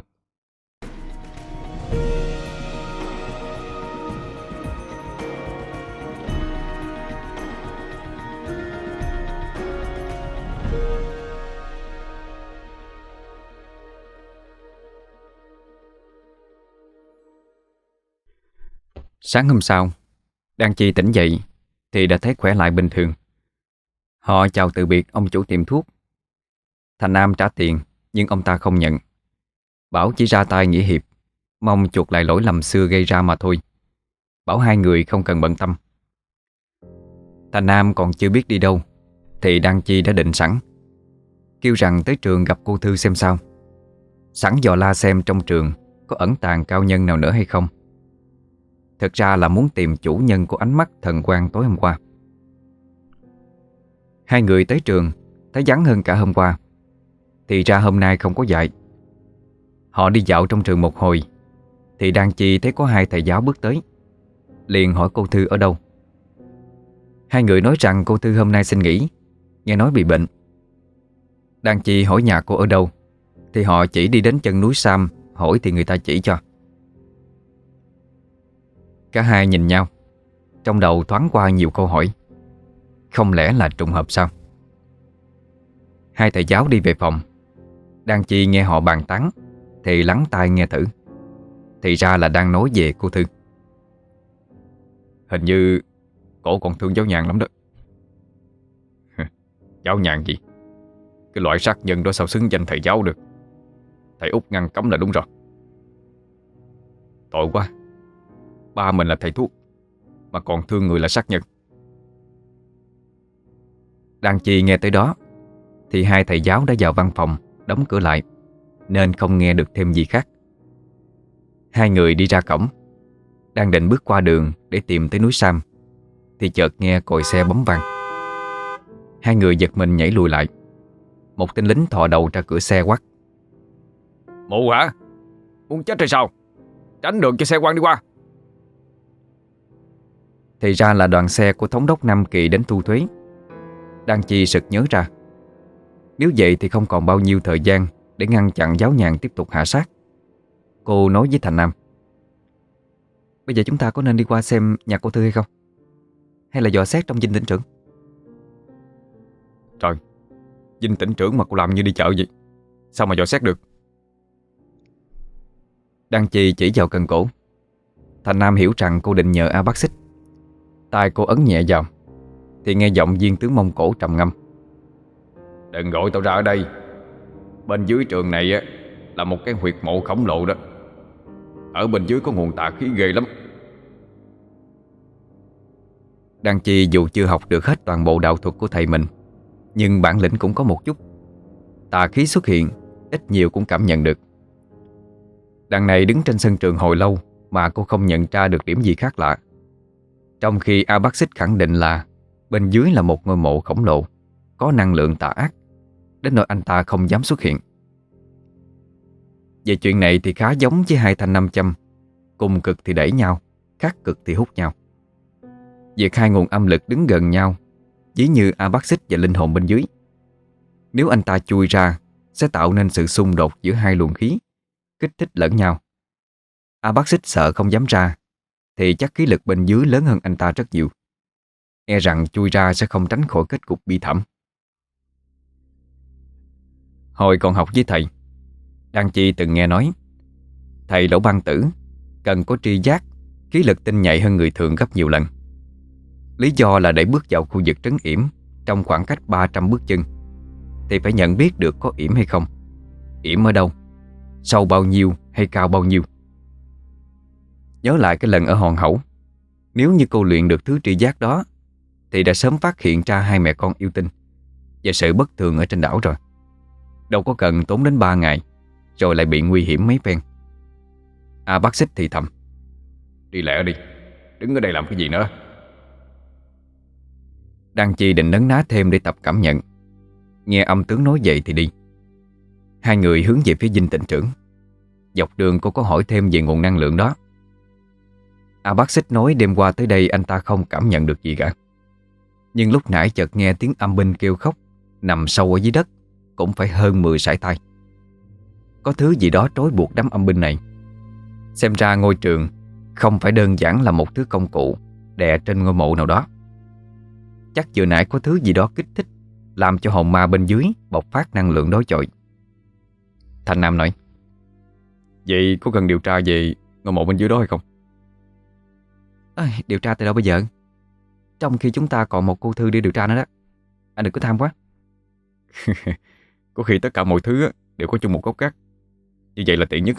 [SPEAKER 1] Sáng hôm sau, Đan Chi tỉnh dậy thì đã thấy khỏe lại bình thường. Họ chào từ biệt ông chủ tiệm thuốc. Thành Nam trả tiền, nhưng ông ta không nhận, bảo chỉ ra tay nghĩa hiệp, mong chuộc lại lỗi lầm xưa gây ra mà thôi. Bảo hai người không cần bận tâm. Thành Nam còn chưa biết đi đâu thì Đan Chi đã định sẵn, kêu rằng tới trường gặp cô Thư xem sao, sẵn dò la xem trong trường có ẩn tàng cao nhân nào nữa hay không. Thực ra là muốn tìm chủ nhân của ánh mắt thần quang tối hôm qua. Hai người tới trường thấy vắng hơn cả hôm qua, thì ra hôm nay không có dạy. Họ đi dạo trong trường một hồi thì Đan Chi thấy có hai thầy giáo bước tới, liền hỏi cô Thư ở đâu. Hai người nói rằng cô Thư hôm nay xin nghỉ, nghe nói bị bệnh. Đan Chi hỏi nhà cô ở đâu thì họ chỉ đi đến chân núi Sam, hỏi thì người ta chỉ cho. Cả hai nhìn nhau, trong đầu thoáng qua nhiều câu hỏi. Không lẽ là trùng hợp sao? Hai thầy giáo đi về phòng. Đan Chi nghe họ bàn tán thì lắng tai nghe thử. Thì ra là đang nói về cô Thư.
[SPEAKER 2] Hình như cổ còn thương cháu Nhàn lắm đó. Cháu Nhàn gì? Cái loại sát nhân đó sao xứng danh thầy giáo được? Thầy Út ngăn cấm là đúng rồi. Tội quá. Ba mình là thầy thuốc mà còn thương người là sát nhân.
[SPEAKER 1] Đan Chi nghe tới đó thì hai thầy giáo đã vào văn phòng, đóng cửa lại, nên không nghe được thêm gì khác. Hai người đi ra cổng, đang định bước qua đường để tìm tới núi Sam thì chợt nghe còi xe bấm vang. Hai người giật mình nhảy lùi lại. Một tên lính thò đầu ra cửa xe quát:
[SPEAKER 2] Mụ hả? Muốn chết hay sao? Tránh đường cho xe quang đi qua.
[SPEAKER 1] Thì ra là đoàn xe của thống đốc Nam Kỳ đến thu thuế. Đan Chi sực nhớ ra, nếu vậy thì không còn bao nhiêu thời gian để ngăn chặn giáo nhàn tiếp tục hạ sát. Cô nói với Thành Nam: Bây giờ chúng ta có nên đi qua xem nhà cô Thư hay không? Hay là dò xét trong dinh tỉnh trưởng?
[SPEAKER 2] Trời, dinh tỉnh trưởng mà cô làm như đi chợ vậy, sao mà dò xét được?
[SPEAKER 1] Đan Chi chỉ vào cần cổ. Thành Nam hiểu rằng cô định nhờ A Bác Xích. Tai cô ấn nhẹ vào thì nghe giọng viên tướng Mông Cổ trầm ngâm:
[SPEAKER 2] Đừng gọi tao ra ở đây. Bên dưới trường này á là một cái huyệt mộ khổng lồ đó. Ở bên dưới có nguồn tà khí ghê lắm.
[SPEAKER 1] Đan Chi dù chưa học được hết toàn bộ đạo thuật của thầy mình, nhưng bản lĩnh cũng có một chút. Tà khí xuất hiện, ít nhiều cũng cảm nhận được. Đằng này đứng trên sân trường hồi lâu mà cô không nhận ra được điểm gì khác lạ, trong khi A Bác Xích khẳng định là bên dưới là một ngôi mộ khổng lồ, có năng lượng tà ác, đến nỗi anh ta không dám xuất hiện. Về chuyện này thì khá giống với hai thanh nam châm, cùng cực thì đẩy nhau, khác cực thì hút nhau. Việc hai nguồn âm lực đứng gần nhau, ví như A Bác Xích và linh hồn bên dưới. Nếu anh ta chui ra, sẽ tạo nên sự xung đột giữa hai luồng khí, kích thích lẫn nhau. A Bác Xích sợ không dám ra, thì chắc khí lực bên dưới lớn hơn anh ta rất nhiều. E rằng chui ra sẽ không tránh khỏi kết cục bi thảm. Hồi còn học với thầy, Đan Chi từng nghe nói thầy Lỗ Băng Tử cần có tri giác, khí lực tinh nhạy hơn người thường gấp nhiều lần. Lý do là để bước vào khu vực trấn yểm trong khoảng cách ba trăm bước chân thì phải nhận biết được có yểm hay không, yểm ở đâu, sâu bao nhiêu hay cao bao nhiêu. Nhớ lại cái lần ở Hòn Hẩu, nếu như cô luyện được thứ tri giác đó thì đã sớm phát hiện ra hai mẹ con yêu tinh và sự bất thường ở trên đảo rồi. Đâu có cần tốn đến ba ngày rồi lại bị nguy hiểm mấy phen. A Bác Xích thì thầm:
[SPEAKER 2] Đi lẹ đi, đứng ở đây làm cái gì nữa?
[SPEAKER 1] Đan Chi định nấn ná thêm để tập cảm nhận. Nghe âm tướng nói vậy thì đi. Hai người hướng về phía dinh tỉnh trưởng. Dọc đường cô có hỏi thêm về nguồn năng lượng đó. A bác xích nói đêm qua tới đây anh ta không cảm nhận được gì cả. Nhưng lúc nãy chợt nghe tiếng âm binh kêu khóc nằm sâu ở dưới đất, cũng phải hơn mười sải tay. Có thứ gì đó trói buộc đám âm binh này. Xem ra ngôi trường không phải đơn giản là một thứ công cụ đè trên ngôi mộ nào đó. Chắc vừa nãy có thứ gì đó kích thích, làm cho hồn ma bên dưới bộc phát năng lượng đối chọi. Thành Nam nói:
[SPEAKER 2] Vậy có cần điều tra về ngôi mộ bên dưới đó hay không?
[SPEAKER 1] À, điều tra từ đâu bây giờ? Trong khi chúng ta còn một cô thư để điều tra nữa đó. Anh đừng có tham quá.
[SPEAKER 2] Có khi tất cả mọi thứ đều có chung một gốc gác. Như vậy là tiện nhất á.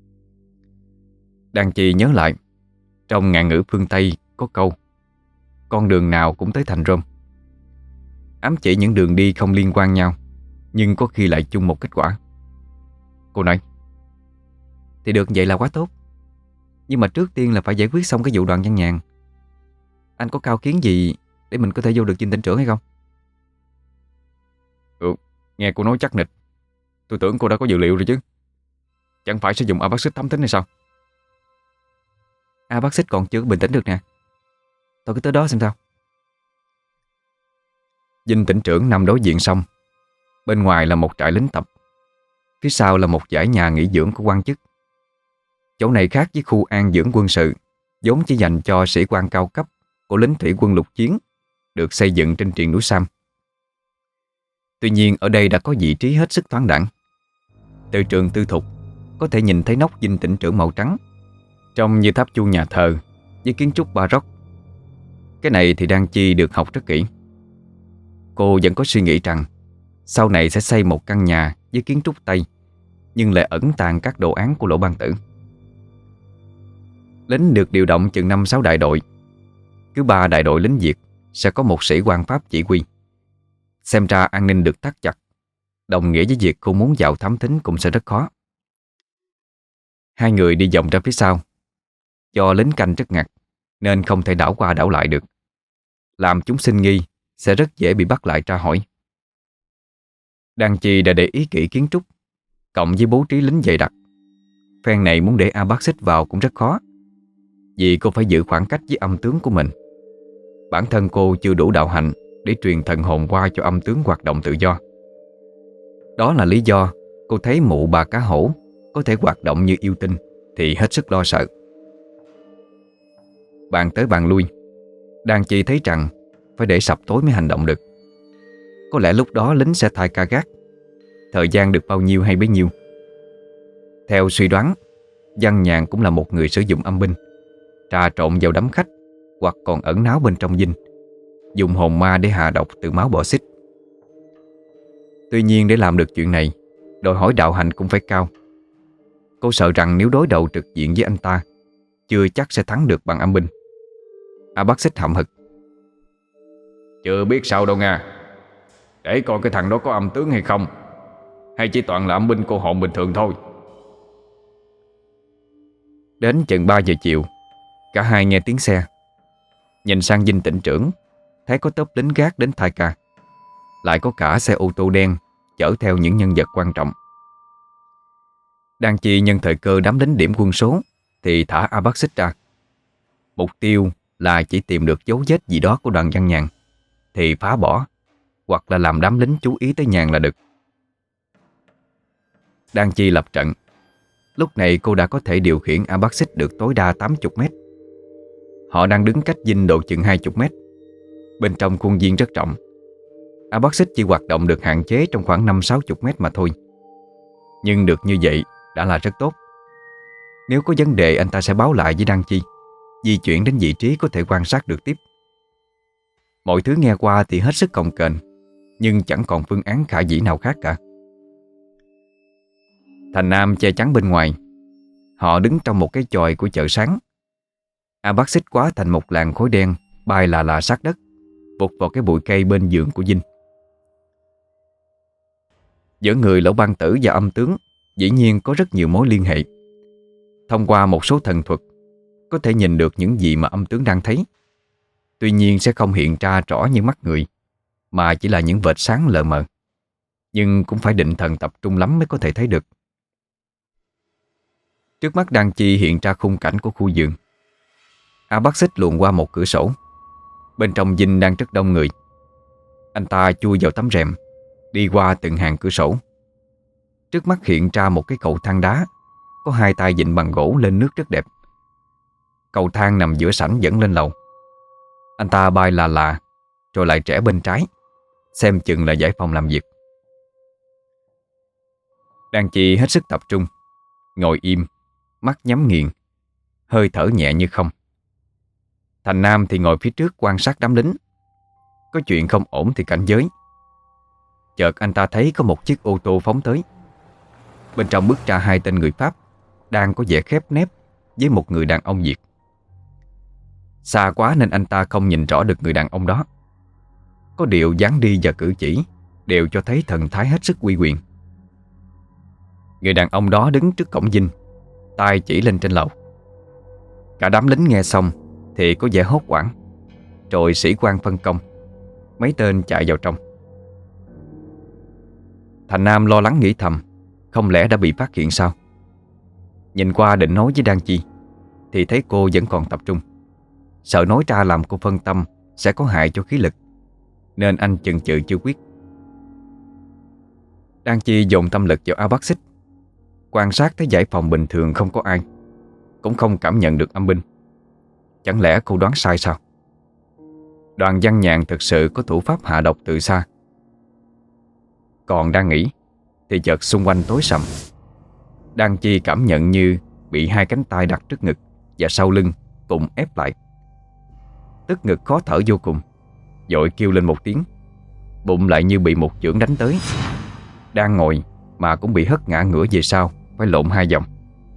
[SPEAKER 1] Đan Chi nhớ lại, trong ngạn ngữ phương Tây có câu con đường nào cũng tới thành Rome, ám chỉ những đường đi không liên quan nhau nhưng có khi lại chung một kết quả. Cô nói: Thì được vậy là quá tốt. Nhưng mà trước tiên là phải giải quyết xong cái vụ Đoàn Văn Nhàn. Anh có cao kiến gì để mình có thể vô được dinh tỉnh trưởng hay không?
[SPEAKER 2] Ừ, nghe cô nói chắc nịch. Tôi tưởng cô đã có dự liệu rồi chứ. Chẳng phải sử dụng A Bác Xích thám thính hay sao?
[SPEAKER 1] A bác xích còn chưa bình tĩnh được nè. Tôi cứ tới đó xem sao. Dinh tỉnh trưởng nằm đối diện sông. Bên ngoài là một trại lính tập, phía sau là một dãy nhà nghỉ dưỡng của quan chức. Chỗ này khác với khu an dưỡng quân sự, vốn chỉ dành cho sĩ quan cao cấp của lính thủy quân lục chiến, được xây dựng trên triền núi Sam. Tuy nhiên ở đây đã có vị trí hết sức thoáng đãng. Từ trường tư thục có thể nhìn thấy nóc dinh tỉnh trưởng màu trắng, trông như tháp chuông nhà thờ với kiến trúc Baroque. Cái này thì Đan Chi được học rất kỹ. Cô vẫn có suy nghĩ rằng sau này sẽ xây một căn nhà với kiến trúc Tây, nhưng lại ẩn tàng các đồ án của Lỗ Ban Tử. Lính được điều động chừng năm sáu đại đội. Cứ ba đại đội lính Việt sẽ có một sĩ quan Pháp chỉ huy. Xem ra an ninh được thắt chặt, đồng nghĩa với việc cô muốn vào thám thính cũng sẽ rất khó. Hai người đi vòng ra phía sau. Do lính canh rất ngặt nên không thể đảo qua đảo lại được, làm chúng sinh nghi sẽ rất dễ bị bắt lại tra hỏi. Đan Chi đã để ý kỹ kiến trúc, cộng với bố trí lính dày đặc. Phen này muốn để A Bác Xích vào cũng rất khó, vì cô phải giữ khoảng cách với âm tướng của mình. Bản thân cô chưa đủ đạo hạnh để truyền thần hồn qua cho âm tướng hoạt động tự do. Đó là lý do cô thấy mụ bà cá hổ có thể hoạt động như yêu tinh thì hết sức lo sợ. Bàn tới bàn lui, Đan Chi thấy rằng phải để sập tối mới hành động được. Có lẽ lúc đó lính sẽ thay ca gác, thời gian được bao nhiêu hay bấy nhiêu. Theo suy đoán, Văn Nhàn cũng là một người sử dụng âm binh, trà trộn vào đám khách hoặc còn ẩn náu bên trong dinh, dùng hồn ma để hạ độc từ máu bọ xích. Tuy nhiên để làm được chuyện này, đòi hỏi đạo hành cũng phải cao. Cô sợ rằng nếu đối đầu trực diện với anh ta, chưa chắc sẽ thắng được bằng âm binh. A Bác Xích hậm hực:
[SPEAKER 2] Chưa biết sao đâu nha. Để coi cái thằng đó có âm tướng hay không, hay chỉ toàn là âm binh cô hồn bình thường thôi.
[SPEAKER 1] Đến chừng ba giờ chiều, cả hai nghe tiếng xe. Nhìn sang dinh tỉnh trưởng, thấy có tốp lính gác đến thay ca, lại có cả xe ô tô đen chở theo những nhân vật quan trọng. Đan Chi nhân thời cơ đám lính điểm quân số thì thả A Bác Xích ra. Mục tiêu là chỉ tìm được dấu vết gì đó của Đoàn Văn Nhàn thì phá bỏ, hoặc là làm đám lính chú ý tới Nhàn là được. Đan Chi lập trận. Lúc này cô đã có thể điều khiển A Bác Xích được tối đa tám mươi mét. Họ đang đứng cách dinh độ chừng hai mươi mét. Bên trong khuôn viên rất rộng. A Bác Xích chỉ hoạt động được hạn chế trong khoảng năm sáu mươi mét mà thôi. Nhưng được như vậy đã là rất tốt. Nếu có vấn đề anh ta sẽ báo lại với Đan Chi, di chuyển đến vị trí có thể quan sát được tiếp. Mọi thứ nghe qua thì hết sức cồng kềnh, nhưng chẳng còn phương án khả dĩ nào khác cả. Thành Nam che chắn bên ngoài. Họ đứng trong một cái chòi của chợ sáng. A Bác Xích quá thành một làn khói đen bay là là sát đất, vụt vào cái bụi cây bên giường của dinh. Giữa người Lỗ Ban Tử và âm tướng dĩ nhiên có rất nhiều mối liên hệ. Thông qua một số thần thuật, có thể nhìn được những gì mà âm tướng đang thấy. Tuy nhiên sẽ không hiện ra rõ như mắt người, mà chỉ là những vệt sáng lờ mờ. Nhưng cũng phải định thần tập trung lắm mới có thể thấy được. Trước mắt Đan Chi hiện ra khung cảnh của khu vườn. A Bác Xích luồn qua một cửa sổ. Bên trong dinh đang rất đông người. Anh ta chui vào tấm rèm, đi qua từng hàng cửa sổ. Trước mắt hiện ra một cái cầu thang đá, có hai tay vịn bằng gỗ lên nước rất đẹp. Cầu thang nằm giữa sảnh dẫn lên lầu. Anh ta bay là là, rồi lại rẽ bên trái, xem chừng là dãy phòng làm việc. Đan Chi hết sức tập trung, ngồi im, mắt nhắm nghiền, hơi thở nhẹ như không. Thành Nam thì ngồi phía trước quan sát đám lính. Có chuyện không ổn thì cảnh giới. Chợt anh ta thấy có một chiếc ô tô phóng tới. Bên trong bước ra hai tên người Pháp, đang có vẻ khép nép với một người đàn ông Việt. Xa quá nên anh ta không nhìn rõ được người đàn ông đó. Có điều dáng đi và cử chỉ đều cho thấy thần thái hết sức uy quyền. Người đàn ông đó đứng trước cổng dinh, tay chỉ lên trên lầu. Cả đám lính nghe xong thì có vẻ hốt hoảng. Rồi sĩ quan phân công, mấy tên chạy vào trong. Thành Nam lo lắng nghĩ thầm, không lẽ đã bị phát hiện sao? Nhìn qua định nói với Đan Chi thì thấy cô vẫn còn tập trung. Sợ nói ra làm cô phân tâm sẽ có hại cho khí lực, nên anh chần chừ chưa quyết. Đan Chi dồn tâm lực vào A Bác Xích. Quan sát thấy dãy phòng bình thường không có ai, cũng không cảm nhận được âm binh. Chẳng lẽ cô đoán sai sao? Đoàn Văn Nhàn thực sự có thủ pháp hạ độc từ xa. Còn đang nghĩ thì chợt xung quanh tối sầm. Đan Chi cảm nhận như bị hai cánh tay đặt trước ngực và sau lưng cùng ép lại. Tức ngực khó thở vô cùng, vội kêu lên một tiếng. Bụng lại như bị một chưởng đánh tới. Đang ngồi mà cũng bị hất ngã ngửa về sau, phải lộn hai vòng.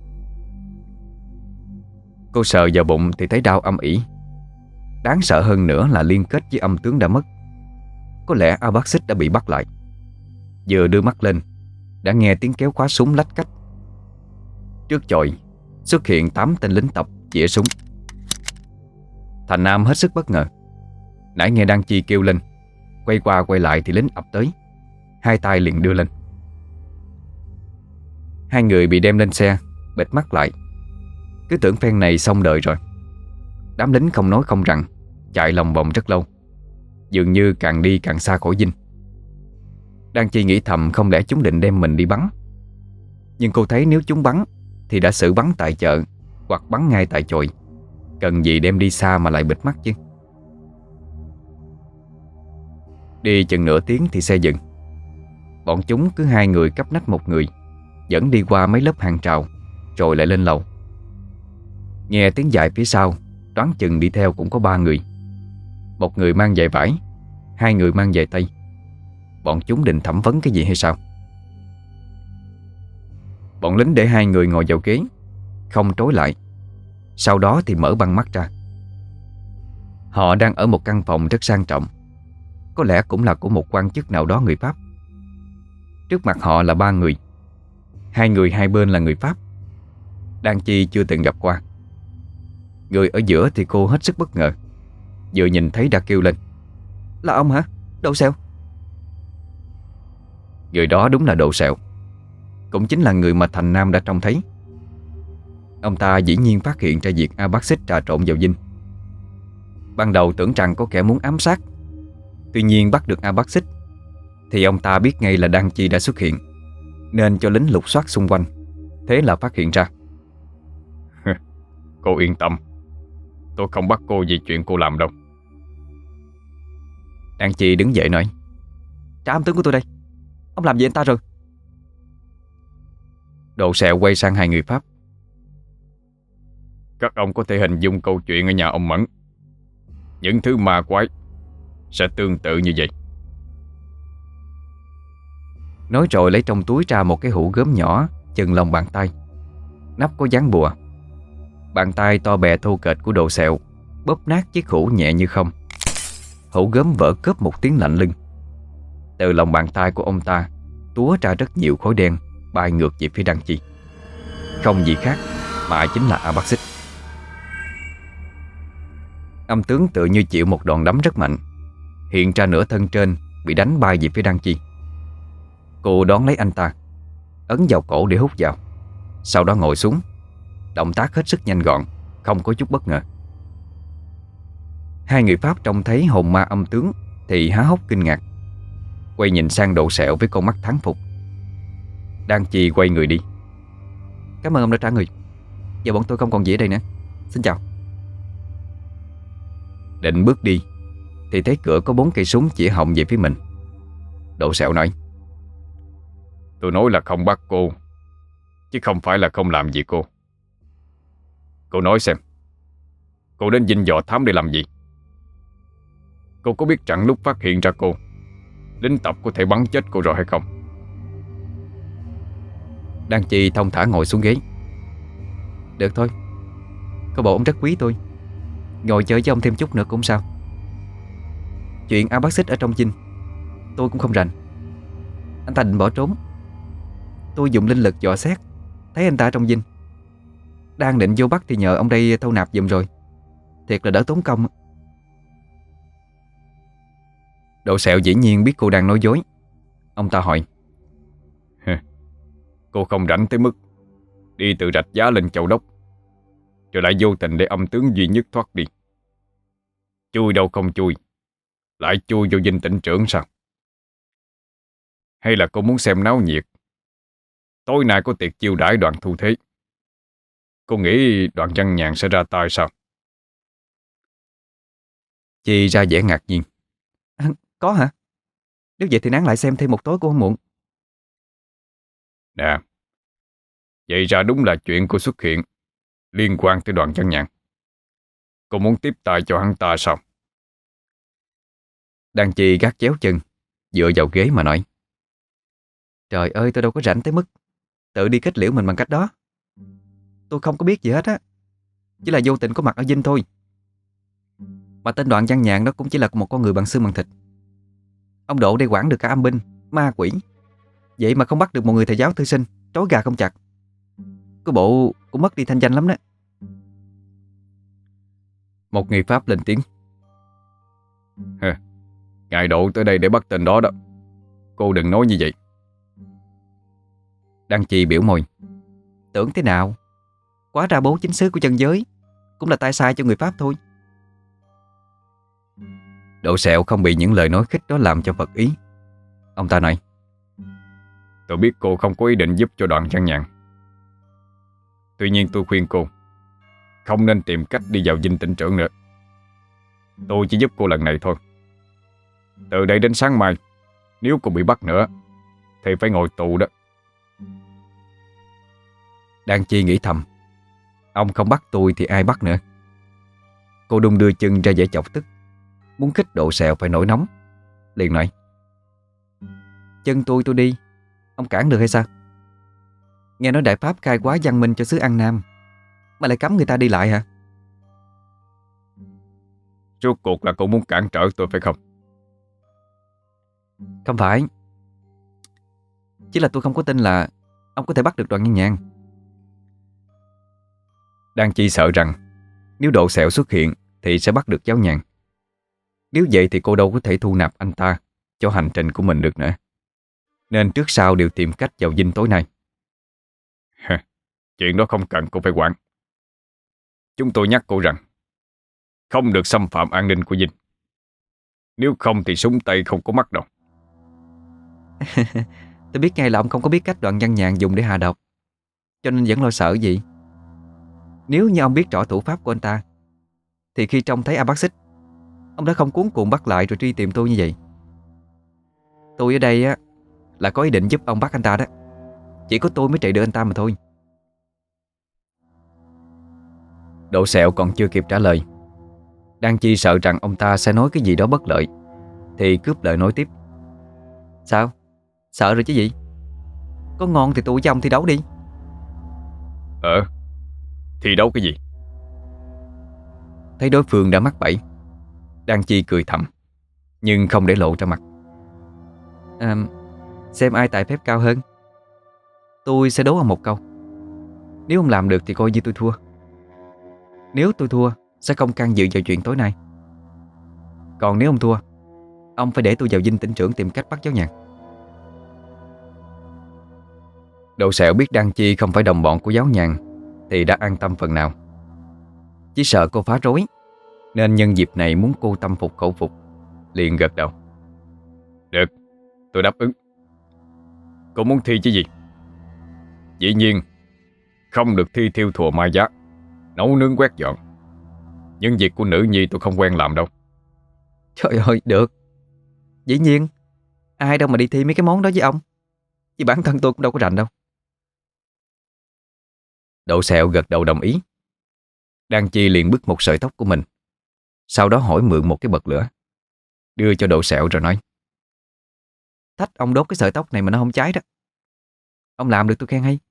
[SPEAKER 1] Cô sờ vào bụng thì thấy đau âm ỉ. Đáng sợ hơn nữa là liên kết với âm tướng đã mất. Có lẽ A Bác Xích đã bị bắt lại. Vừa đưa mắt lên, đã nghe tiếng kéo khóa súng lách cách. Trước chòi xuất hiện tám tên lính tập chĩa súng. Thành Nam hết sức bất ngờ. Nãy nghe Đan Chi kêu lên, quay qua quay lại thì lính ập tới. Hai tay liền đưa lên. Hai người bị đem lên xe, bịt mắt lại. Cứ tưởng phen này xong đời rồi. Đám lính không nói không rằng, chạy lòng vòng rất lâu, dường như càng đi càng xa khỏi dinh. Đan Chi nghĩ thầm không lẽ chúng định đem mình đi bắn. Nhưng cô thấy nếu chúng bắn thì đã xử bắn tại chợ hoặc bắn ngay tại chòi, cần gì đem đi xa mà lại bịt mắt chứ. Đi chừng nửa tiếng thì xe dừng. Bọn chúng cứ hai người cắp nách một người, dẫn đi qua mấy lớp hàng rào, rồi lại lên lầu. Nghe tiếng dài phía sau, đoán chừng đi theo cũng có ba người. Một người mang giày vải, hai người mang giày tây. Bọn chúng định thẩm vấn cái gì hay sao? Bọn lính để hai người ngồi vào ghế, không trối lại. Sau đó thì mở băng mắt ra. Họ đang ở một căn phòng rất sang trọng, có lẽ cũng là của một quan chức nào đó người Pháp. Trước mặt họ là ba người. Hai người hai bên là người Pháp. Đan Chi chưa từng gặp qua. Người ở giữa thì cô hết sức bất ngờ. Vừa nhìn thấy đã kêu lên: "Là ông hả? Đậu Sẹo." Người đó đúng là Đậu Sẹo, cũng chính là người mà Thành Nam đã trông thấy. Ông ta dĩ nhiên phát hiện ra việc A Bác Xích trà trộn vào dinh. Ban đầu tưởng rằng có kẻ muốn ám sát. Tuy nhiên bắt được A Bác Xích thì ông ta biết ngay là Đan Chi đã xuất hiện, nên cho lính lục soát xung quanh. Thế là phát hiện ra.
[SPEAKER 2] Cô yên tâm, tôi không bắt cô vì chuyện cô làm đâu.
[SPEAKER 1] Đan Chi đứng dậy nói: "Trả âm tướng của tôi đây. Ông làm gì anh ta rồi?"
[SPEAKER 2] Đậu Sẹo quay sang hai người Pháp: "Các ông có thể hình dung câu chuyện ở nhà ông Mẫn. Những thứ ma quái sẽ tương tự như vậy."
[SPEAKER 1] Nói rồi lấy trong túi ra một cái hũ gốm nhỏ chừng lòng bàn tay. Nắp có dán bùa. Bàn tay to bè thô kệch của Đậu Sẹo bóp nát chiếc hũ nhẹ như không. Hũ gốm vỡ cớp một tiếng lạnh lưng. Từ lòng bàn tay của ông ta túa ra rất nhiều khói đen, bay ngược về phía Đan Chi. Không gì khác mà chính là A Bác Xích. Âm tướng tự như chịu một đòn đấm rất mạnh, hiện ra nửa thân trên bị đánh bay về phía Đan Chi. Cô đón lấy anh ta, ấn vào cổ để hút vào, sau đó ngồi xuống. Động tác hết sức nhanh gọn, không có chút bất ngờ. Hai người Pháp trông thấy hồn ma âm tướng thì há hốc kinh ngạc, quay nhìn sang Độ Sẹo với con mắt thán phục. Đan Chi quay người đi. Cảm ơn ông đã trả người. Giờ bọn tôi không còn gì ở đây nữa. Xin chào. Định bước đi thì thấy cửa có bốn cây súng chỉ họng về phía mình. Độ Sẹo nói:
[SPEAKER 2] Tôi nói là không bắt cô, chứ không phải là không làm gì cô. Cô nói xem, cô đến Dinh dò thám để làm gì? Cô có biết rằng lúc phát hiện ra cô, lính tập có thể bắn chết cô rồi hay không?
[SPEAKER 1] Đan Chi thông thả ngồi xuống ghế. Được thôi, có bộ ông rất quý tôi, ngồi chơi với ông thêm chút nữa cũng sao. Chuyện A Bác Xích ở trong Dinh tôi cũng không rành. Anh ta định bỏ trốn, tôi dùng linh lực dò xét, thấy anh ta trong Dinh. Đang định vô bắt thì nhờ ông đây thâu nạp giùm rồi. Thiệt là đỡ tốn công. Độ Sẹo dĩ nhiên biết cô đang nói dối. Ông ta hỏi:
[SPEAKER 2] Cô không rảnh tới mức đi từ Rạch Giá lên Châu Đốc, rồi lại vô tình để âm tướng duy nhất thoát đi. Chui đâu không chui, lại chui vô Dinh tỉnh trưởng sao? Hay là cô muốn xem náo nhiệt? Tối nay có tiệc chiêu đãi Đoàn Thu Thế. Cô nghĩ Đoàn Văn Nhàn sẽ ra tay sao?
[SPEAKER 1] Chi ra vẻ ngạc nhiên. À, có hả? Nếu vậy thì nán lại xem thêm một tối cũng không muộn.
[SPEAKER 2] Nè, vậy ra đúng là chuyện cô xuất hiện liên quan tới Đoàn Văn Nhàn. Cô muốn tiếp tay cho hắn ta sao?
[SPEAKER 1] Đan Chi gác chéo chân, dựa vào ghế mà nói: Trời ơi, tôi đâu có rảnh tới mức tự đi kết liễu mình bằng cách đó. Tôi không có biết gì hết á, chỉ là vô tình có mặt ở Dinh thôi. Mà tên Đoàn Văn Nhàn đó cũng chỉ là một con người bằng xương bằng thịt. Ông Độ đây quản được cả âm binh, ma quỷ, vậy mà không bắt được một người thầy giáo thư sinh, trói gà không chặt. Cái bộ cũng mất đi thanh danh lắm đó. Một người Pháp lên tiếng:
[SPEAKER 2] Hừ, ngài Độ tới đây để bắt tên đó đó. Cô đừng nói như vậy.
[SPEAKER 1] Đan Chi biểu môi: Tưởng thế nào, quá ra bố chính xứ của chân giới cũng là tay sai cho người Pháp thôi. Độ Sẹo không bị những lời nói khích đó làm cho phật ý. Ông ta nói:
[SPEAKER 2] Tôi biết cô không có ý định giúp cho Đoàn Văn Nhàn. Tuy nhiên tôi khuyên cô không nên tìm cách đi vào Dinh tỉnh trưởng nữa. Tôi chỉ giúp cô lần này thôi. Từ đây đến sáng mai, nếu cô bị bắt nữa thì phải ngồi tù đó.
[SPEAKER 1] Đan Chi nghĩ thầm: Ông không bắt tôi thì ai bắt nữa. Cô đung đưa chân ra vẻ chọc tức, muốn khích Độ Sẹo phải nổi nóng. Liền nói: Chân tôi tôi đi, ông cản được hay sao? Nghe nói Đại Pháp khai quá văn minh cho xứ An Nam, mà lại cấm người ta đi lại hả?
[SPEAKER 2] Rốt cuộc là cô muốn cản trở tôi phải không?
[SPEAKER 1] Không phải, chỉ là tôi không có tin là ông có thể bắt được Đoàn Văn Nhàn. Đan Chi sợ rằng nếu Độ Sẹo xuất hiện thì sẽ bắt được giáo nhàn. Nếu vậy thì cô đâu có thể thu nạp anh ta cho hành trình của mình được nữa. Nên trước sau đều tìm cách vào Dinh tối nay.
[SPEAKER 2] Chuyện đó không cần cô phải quản. Chúng tôi nhắc cô rằng không được xâm phạm an ninh của Dinh. Nếu không thì súng tay không có mắt đâu.
[SPEAKER 1] Tôi biết ngay là ông không có biết cách Đoàn Văn Nhàn dùng để hạ độc, cho nên vẫn lo sợ gì. Nếu như ông biết rõ thủ pháp của anh ta thì khi trông thấy A Bác Xích, ông đã không cuống cuồng bắt lại rồi truy tìm tôi như vậy. Tôi ở đây á là có ý định giúp ông bắt anh ta đó. Chỉ có tôi mới trị được anh ta mà thôi. Độ Sẹo còn chưa kịp trả lời, Đan Chi sợ rằng ông ta sẽ nói cái gì đó bất lợi thì cướp lời nói tiếp: Sao? Sợ rồi chứ gì? Có ngon thì tụi với ông thi đấu đi.
[SPEAKER 2] Ờ, thi đấu cái gì?
[SPEAKER 1] Thấy đối phương đã mắc bẫy, Đan Chi cười thầm nhưng không để lộ ra mặt. À, xem ai tài phép cao hơn. Tôi sẽ đố ông một câu. Nếu ông làm được thì coi như tôi thua. Nếu tôi thua sẽ không can dự vào chuyện tối nay. Còn nếu ông thua, ông phải để tôi vào Dinh tỉnh trưởng tìm cách bắt giáo nhàn. Độ Sẹo biết Đan Chi không phải đồng bọn của giáo nhàn thì đã an tâm phần nào. Chỉ sợ cô phá rối nên nhân dịp này muốn cô tâm phục khẩu phục, liền gật đầu.
[SPEAKER 2] Được, tôi đáp ứng. Cô muốn thi chứ gì? Dĩ nhiên không được thi thiêu thùa mai giá, nấu nướng quét dọn. Những việc của nữ nhi tôi không quen làm đâu.
[SPEAKER 1] Trời ơi, được. Dĩ nhiên, ai đâu mà đi thi mấy cái món đó với ông. Chứ bản thân tôi cũng đâu có rành đâu. Đậu Sẹo gật đầu đồng ý. Đan Chi liền bứt một sợi tóc của mình, sau đó hỏi mượn một cái bật lửa, đưa cho Đậu Sẹo rồi nói: Thách ông đốt cái sợi tóc này mà nó không cháy đó. Ông làm được tôi khen hay.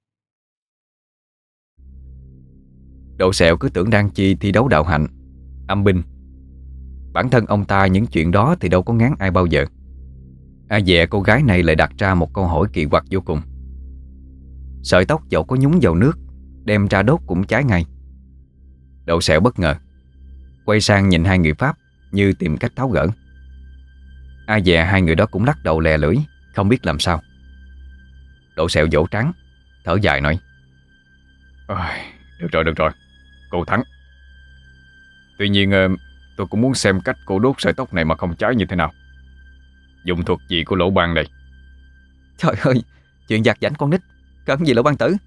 [SPEAKER 1] Đậu Sẹo cứ tưởng Đan Chi thi đấu đạo hạnh, âm binh. Bản thân ông ta những chuyện đó thì đâu có ngán ai bao giờ. Ai dè cô gái này lại đặt ra một câu hỏi kỳ quặc vô cùng. Sợi tóc dẫu có nhúng vào nước, đem ra đốt cũng cháy ngay. Đậu Sẹo bất ngờ, quay sang nhìn hai người Pháp như tìm cách tháo gỡ. Ai dè hai người đó cũng lắc đầu lè lưỡi, không biết làm sao. Đậu Sẹo vỗ trán, thở dài nói:
[SPEAKER 2] Ôi, được rồi, được rồi, cô thắng. Tuy nhiên tôi cũng muốn xem cách cô đốt sợi tóc này mà không cháy như thế nào. Dùng thuật gì của Lỗ Ban đây?
[SPEAKER 1] Trời ơi, chuyện giặt giảnh con nít, cần gì Lỗ Ban tử.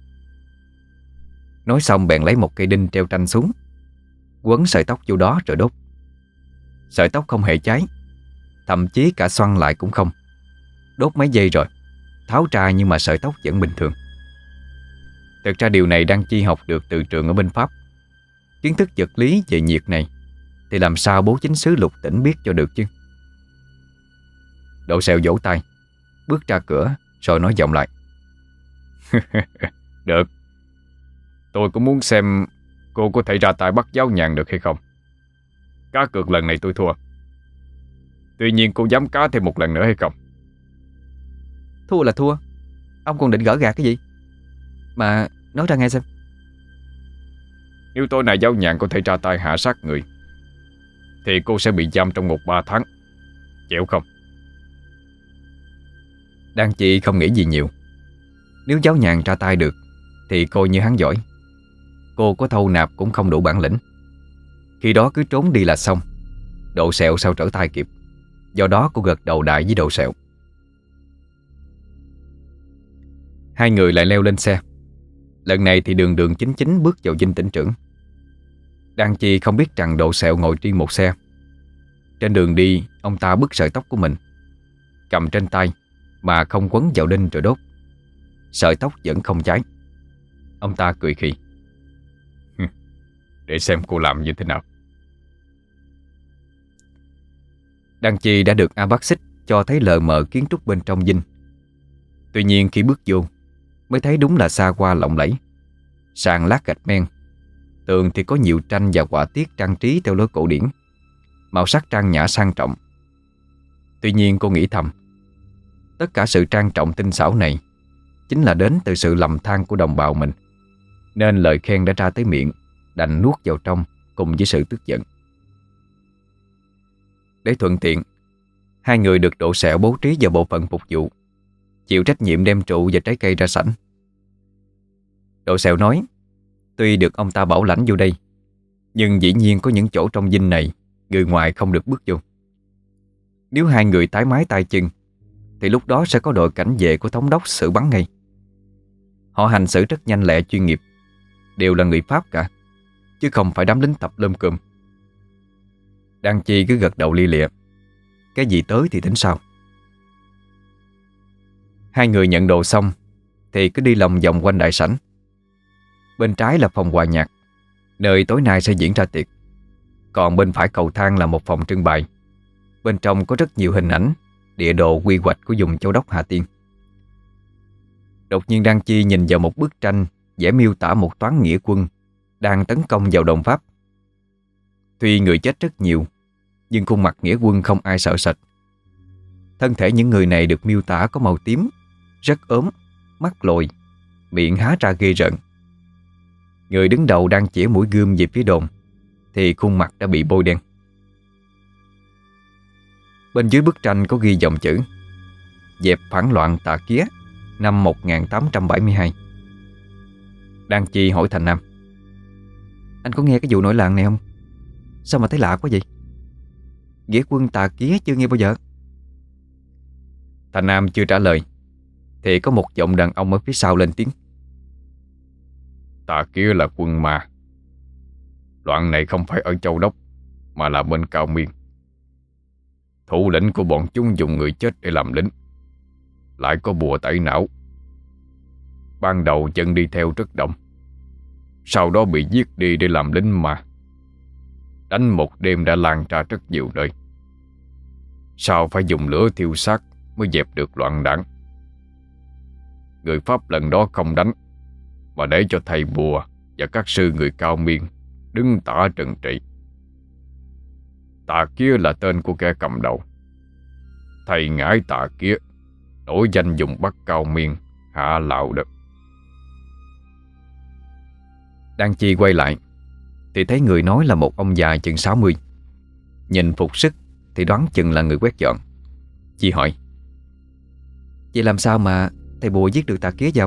[SPEAKER 1] Nói xong bèn lấy một cây đinh treo tranh xuống, quấn sợi tóc vô đó rồi đốt. Sợi tóc không hề cháy, thậm chí cả xoăn lại cũng không. Đốt mấy giây rồi, tháo ra nhưng mà sợi tóc vẫn bình thường. Thực ra điều này Đan Chi học được từ trường ở bên Pháp. Kiến thức vật lý về nhiệt này thì làm sao bố chính sứ Lục Tỉnh biết cho được chứ. Đậu Sẹo vỗ tay, bước ra cửa rồi nói giọng lại:
[SPEAKER 2] Được. Tôi cũng muốn xem cô có thể ra tay bắt Giáo Nhàn được hay không. Cá cược lần này tôi thua. Tuy nhiên cô dám cá thêm một lần nữa hay không?
[SPEAKER 1] Thua là thua. Ông còn định gỡ gạt cái gì? Mà nói ra nghe xem.
[SPEAKER 2] Nếu tối nay Giáo Nhàn có thể ra tay hạ sát người thì cô sẽ bị giam trong ngục ba tháng. Chịu không?
[SPEAKER 1] Đan Chi không nghĩ gì nhiều. Nếu Giáo Nhàn ra tay được thì coi như hắn giỏi. Cô có thâu nạp cũng không đủ bản lĩnh. Khi đó cứ trốn đi là xong. Đậu Sẹo sao trở tay kịp. Do đó cô gật đầu đại với Đậu Sẹo. Hai người lại leo lên xe. Lần này thì đường đường chính chính bước vào dinh tỉnh trưởng. Đan Chi không biết rằng Đậu Sẹo ngồi riêng một xe. Trên đường đi, ông ta bứt sợi tóc của mình, cầm trên tay mà không quấn vào đinh rồi đốt. Sợi tóc vẫn không cháy. Ông ta cười khì:
[SPEAKER 2] Để xem cô làm như thế nào.
[SPEAKER 1] Đan Chi đã được A Bác Xích cho thấy lờ mờ kiến trúc bên trong dinh. Tuy nhiên khi bước vô mới thấy đúng là xa hoa lộng lẫy. Sàn lát gạch men, tường thì có nhiều tranh và họa tiết trang trí theo lối cổ điển, màu sắc trang nhã sang trọng. Tuy nhiên cô nghĩ thầm, tất cả sự trang trọng tinh xảo này chính là đến từ sự lầm than của đồng bào mình, nên lời khen đã ra tới miệng đành nuốt vào trong cùng với sự tức giận. Để thuận tiện, hai người được Đậu Sẹo bố trí vào bộ phận phục vụ, chịu trách nhiệm đem rượu và trái cây ra sảnh. Đậu Sẹo nói tuy được ông ta bảo lãnh vô đây, nhưng dĩ nhiên có những chỗ trong dinh này người ngoài không được bước vô. Nếu hai người tái mái tay chân thì lúc đó sẽ có đội cảnh vệ của thống đốc xử bắn ngay. Họ hành xử rất nhanh lẹ chuyên nghiệp, đều là người Pháp cả, chứ không phải đám lính tập lơm cơm. Đan Chi cứ gật đầu lia lịa, cái gì tới thì tính sau. Hai người nhận đồ xong thì cứ đi lòng vòng quanh đại sảnh. Bên trái là phòng hòa nhạc, nơi tối nay sẽ diễn ra tiệc. Còn bên phải cầu thang là một phòng trưng bày. Bên trong có rất nhiều hình ảnh, địa đồ quy hoạch của vùng Châu Đốc Hà Tiên. Đột nhiên Đan Chi nhìn vào một bức tranh vẽ miêu tả một toán nghĩa quân đang tấn công vào đồn Pháp. Tuy người chết rất nhiều, nhưng khuôn mặt nghĩa quân không ai sợ sệt. Thân thể những người này được miêu tả có màu tím, rất ốm, mắt lồi, miệng há ra ghê rợn. Người đứng đầu đang chĩa mũi gươm về phía đồn thì khuôn mặt đã bị bôi đen. Bên dưới bức tranh có ghi dòng chữ: dẹp phản loạn Tạ Kía năm một nghìn tám trăm bảy mươi hai. Đan Chi hỏi Thành Nam: Anh có nghe cái vụ nổi loạn này không? Sao mà thấy lạ quá vậy? Nghĩa quân Tà Kía chưa nghe bao giờ.
[SPEAKER 2] Thành Nam chưa trả lời thì có một giọng đàn ông ở phía sau lên tiếng. Tà Kía là quân ma. Đoạn này không phải ở Châu Đốc, mà là bên Cao Miên. Thủ lĩnh của bọn chúng dùng người chết để làm lính, lại có bùa tẩy não. Ban đầu chân đi theo rất đông, sau đó bị giết đi để làm lính ma. Đánh một đêm đã lan ra rất nhiều nơi. Sau phải dùng lửa thiêu xác mới dẹp được loạn đảng. Người Pháp lần đó không đánh, mà để cho thầy bùa và các sư người Cao Miên đứng tả trừng trị. Tà Kía là tên của kẻ cầm đầu. Thầy ngải Tà Kía nổi danh dùng Bắc Cao Miên hạ lạo đất.
[SPEAKER 1] Đan Chi quay lại thì thấy người nói là một ông già chừng sáu mươi. Nhìn phục sức thì đoán chừng là người quét dọn. Chi hỏi: Vậy làm sao mà thầy bùa giết được Tà Kía vậy ông?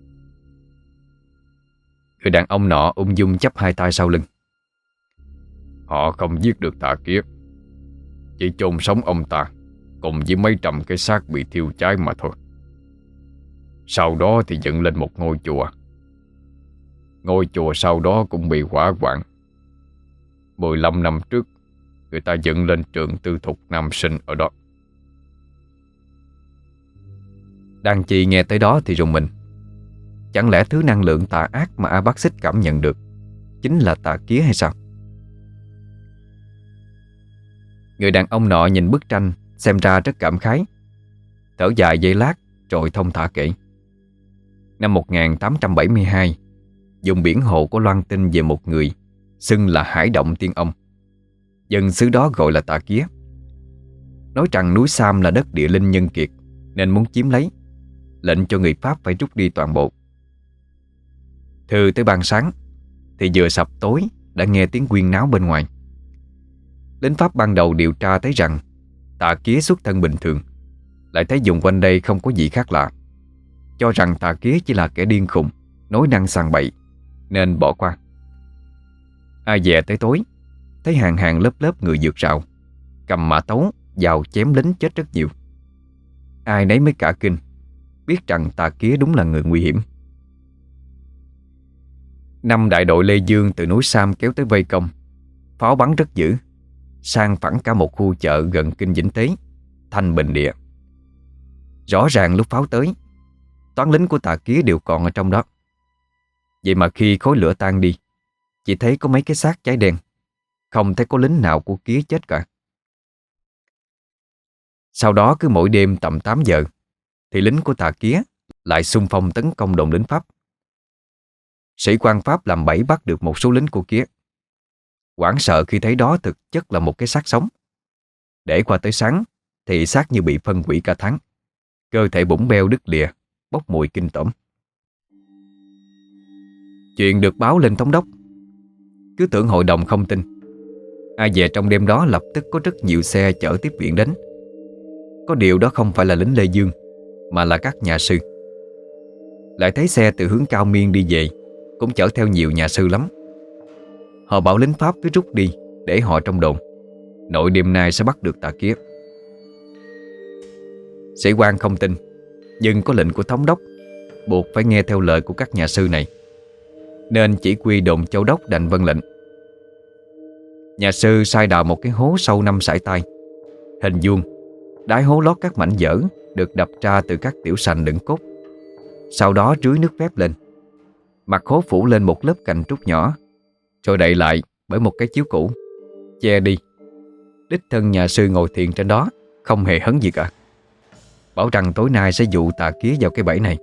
[SPEAKER 2] Người đàn ông nọ ung dung chắp hai tay sau lưng. Họ không giết được Tà Kía, chỉ chôn sống ông ta cùng với mấy trăm cái xác bị thiêu cháy mà thôi. Sau đó thì dựng lên một ngôi chùa. Ngôi chùa sau đó cũng bị hỏa hoạn. mười lăm năm trước, người ta dựng lên trường tư thục nam sinh ở đó.
[SPEAKER 1] Đan Chi nghe tới đó thì rùng mình. Chẳng lẽ thứ năng lượng tà ác mà A Bác Xích cảm nhận được chính là Tà Kía hay sao? Người đàn ông nọ nhìn bức tranh xem ra rất cảm khái, thở dài giây lát rồi thông thả kể. Năm một nghìn tám trăm bảy mươi hai, dùng biển hồ có loan tin về một người xưng là Hải Động Tiên Ông. Dân xứ đó gọi là Tà Kía. Nói rằng núi Sam là đất địa linh nhân kiệt nên muốn chiếm lấy, lệnh cho người Pháp phải rút đi toàn bộ. Thư tới ban sáng thì vừa sập tối đã nghe tiếng huyên náo bên ngoài. Lính Pháp ban đầu điều tra thấy rằng Tà Kía xuất thân bình thường, lại thấy vùng quanh đây không có gì khác lạ, cho rằng Tà Kía chỉ là kẻ điên khùng, nói năng sàng bậy, nên bỏ qua. Ai dè tới tối, thấy hàng hàng lớp lớp người vượt rào, cầm mã tấu vào chém lính chết rất nhiều. Ai nấy mới cả kinh, biết rằng Tà Kía đúng là người nguy hiểm. Năm đại đội Lê Dương từ núi Sam kéo tới vây công, pháo bắn rất dữ, sang phẳng cả một khu chợ gần kinh Vĩnh Tế, Thanh Bình Địa. Rõ ràng lúc pháo tới, toán lính của Tà Kía đều còn ở trong đó. Vậy mà khi khói lửa tan đi, chỉ thấy có mấy cái xác cháy đen, không thấy có lính nào của Kía chết cả. Sau đó cứ mỗi đêm tầm tám giờ thì lính của Tà Kía lại xung phong tấn công đồn lính Pháp. Sĩ quan Pháp làm bẫy bắt được một số lính của Kía. Hoảng sợ khi thấy đó thực chất là một cái xác sống. Để qua tới sáng thì xác như bị phân hủy cả tháng, cơ thể bủng beo đứt lìa, bốc mùi kinh tởm. Chuyện được báo lên thống đốc. Cứ tưởng hội đồng không tin. Ai về trong đêm đó lập tức có rất nhiều xe chở tiếp viện đến. Có điều đó không phải là lính Lê Dương, mà là các nhà sư. Lại thấy xe từ hướng Cao Miên đi về cũng chở theo nhiều nhà sư lắm. Họ bảo lính Pháp cứ rút đi để họ trong đồn, nội đêm nay sẽ bắt được Tà Kía. Sĩ quan không tin, nhưng có lệnh của thống đốc buộc phải nghe theo lời của các nhà sư này, nên chỉ huy đồn Châu Đốc đành vâng lệnh. Nhà sư sai đào một cái hố sâu năm sải tay, hình vuông, đáy hố lót các mảnh dở được đập ra từ các tiểu sành đựng cốt. Sau đó rưới nước phép lên, mặt hố phủ lên một lớp cành trúc nhỏ, rồi đậy lại bởi một cái chiếu cũ, che đi. Đích thân nhà sư ngồi thiền trên đó, không hề hấn gì cả, bảo rằng tối nay sẽ dụ Tà Kía vào cái bẫy này.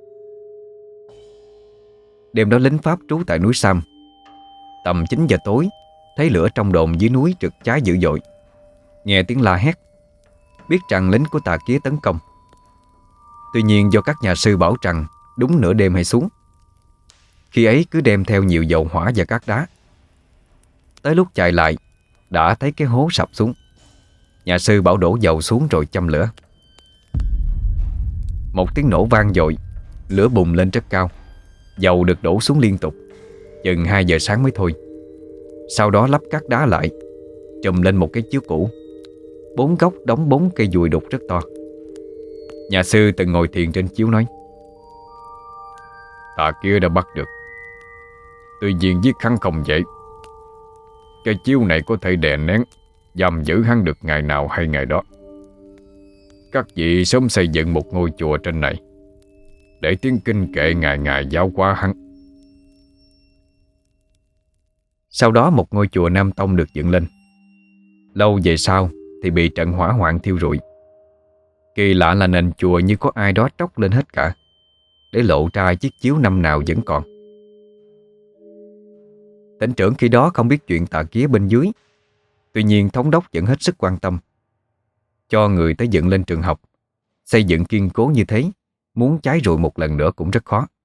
[SPEAKER 1] Đêm đó lính Pháp trú tại núi Sam. Tầm chín giờ tối, thấy lửa trong đồn dưới núi rực cháy dữ dội. Nghe tiếng la hét, biết rằng lính của Tà Kía tấn công. Tuy nhiên do các nhà sư bảo rằng đúng nửa đêm hay xuống, khi ấy cứ đem theo nhiều dầu hỏa và cát đá. Tới lúc chạy lại, đã thấy cái hố sập xuống. Nhà sư bảo đổ dầu xuống rồi châm lửa. Một tiếng nổ vang dội, lửa bùng lên rất cao. Dầu được đổ xuống liên tục, chừng hai giờ sáng mới thôi. Sau đó lắp cát đá lại, trùm lên một cái chiếu cũ. Bốn góc đóng bốn cây dùi đục rất to. Nhà sư từng ngồi thiền trên chiếu nói:
[SPEAKER 2] Tà kia đã bắt được, tuy nhiên giết hắn không dễ. Cái chiếu này có thể đè nén, giam giữ hắn được ngày nào hay ngày đó. Các vị sớm xây dựng một ngôi chùa trên này, để tiếng kinh kệ ngày ngày giáo hóa hắn.
[SPEAKER 1] Sau đó một ngôi chùa Nam Tông được dựng lên. Lâu về sau thì bị trận hỏa hoạn thiêu rụi. Kỳ lạ là nền chùa như có ai đó tróc lên hết cả, để lộ ra chiếc chiếu năm nào vẫn còn. Tỉnh trưởng khi đó không biết chuyện tà kía bên dưới. Tuy nhiên thống đốc vẫn hết sức quan tâm, cho người tới dựng lên trường học. Xây dựng kiên cố như thế, muốn cháy rụi một lần nữa cũng rất khó.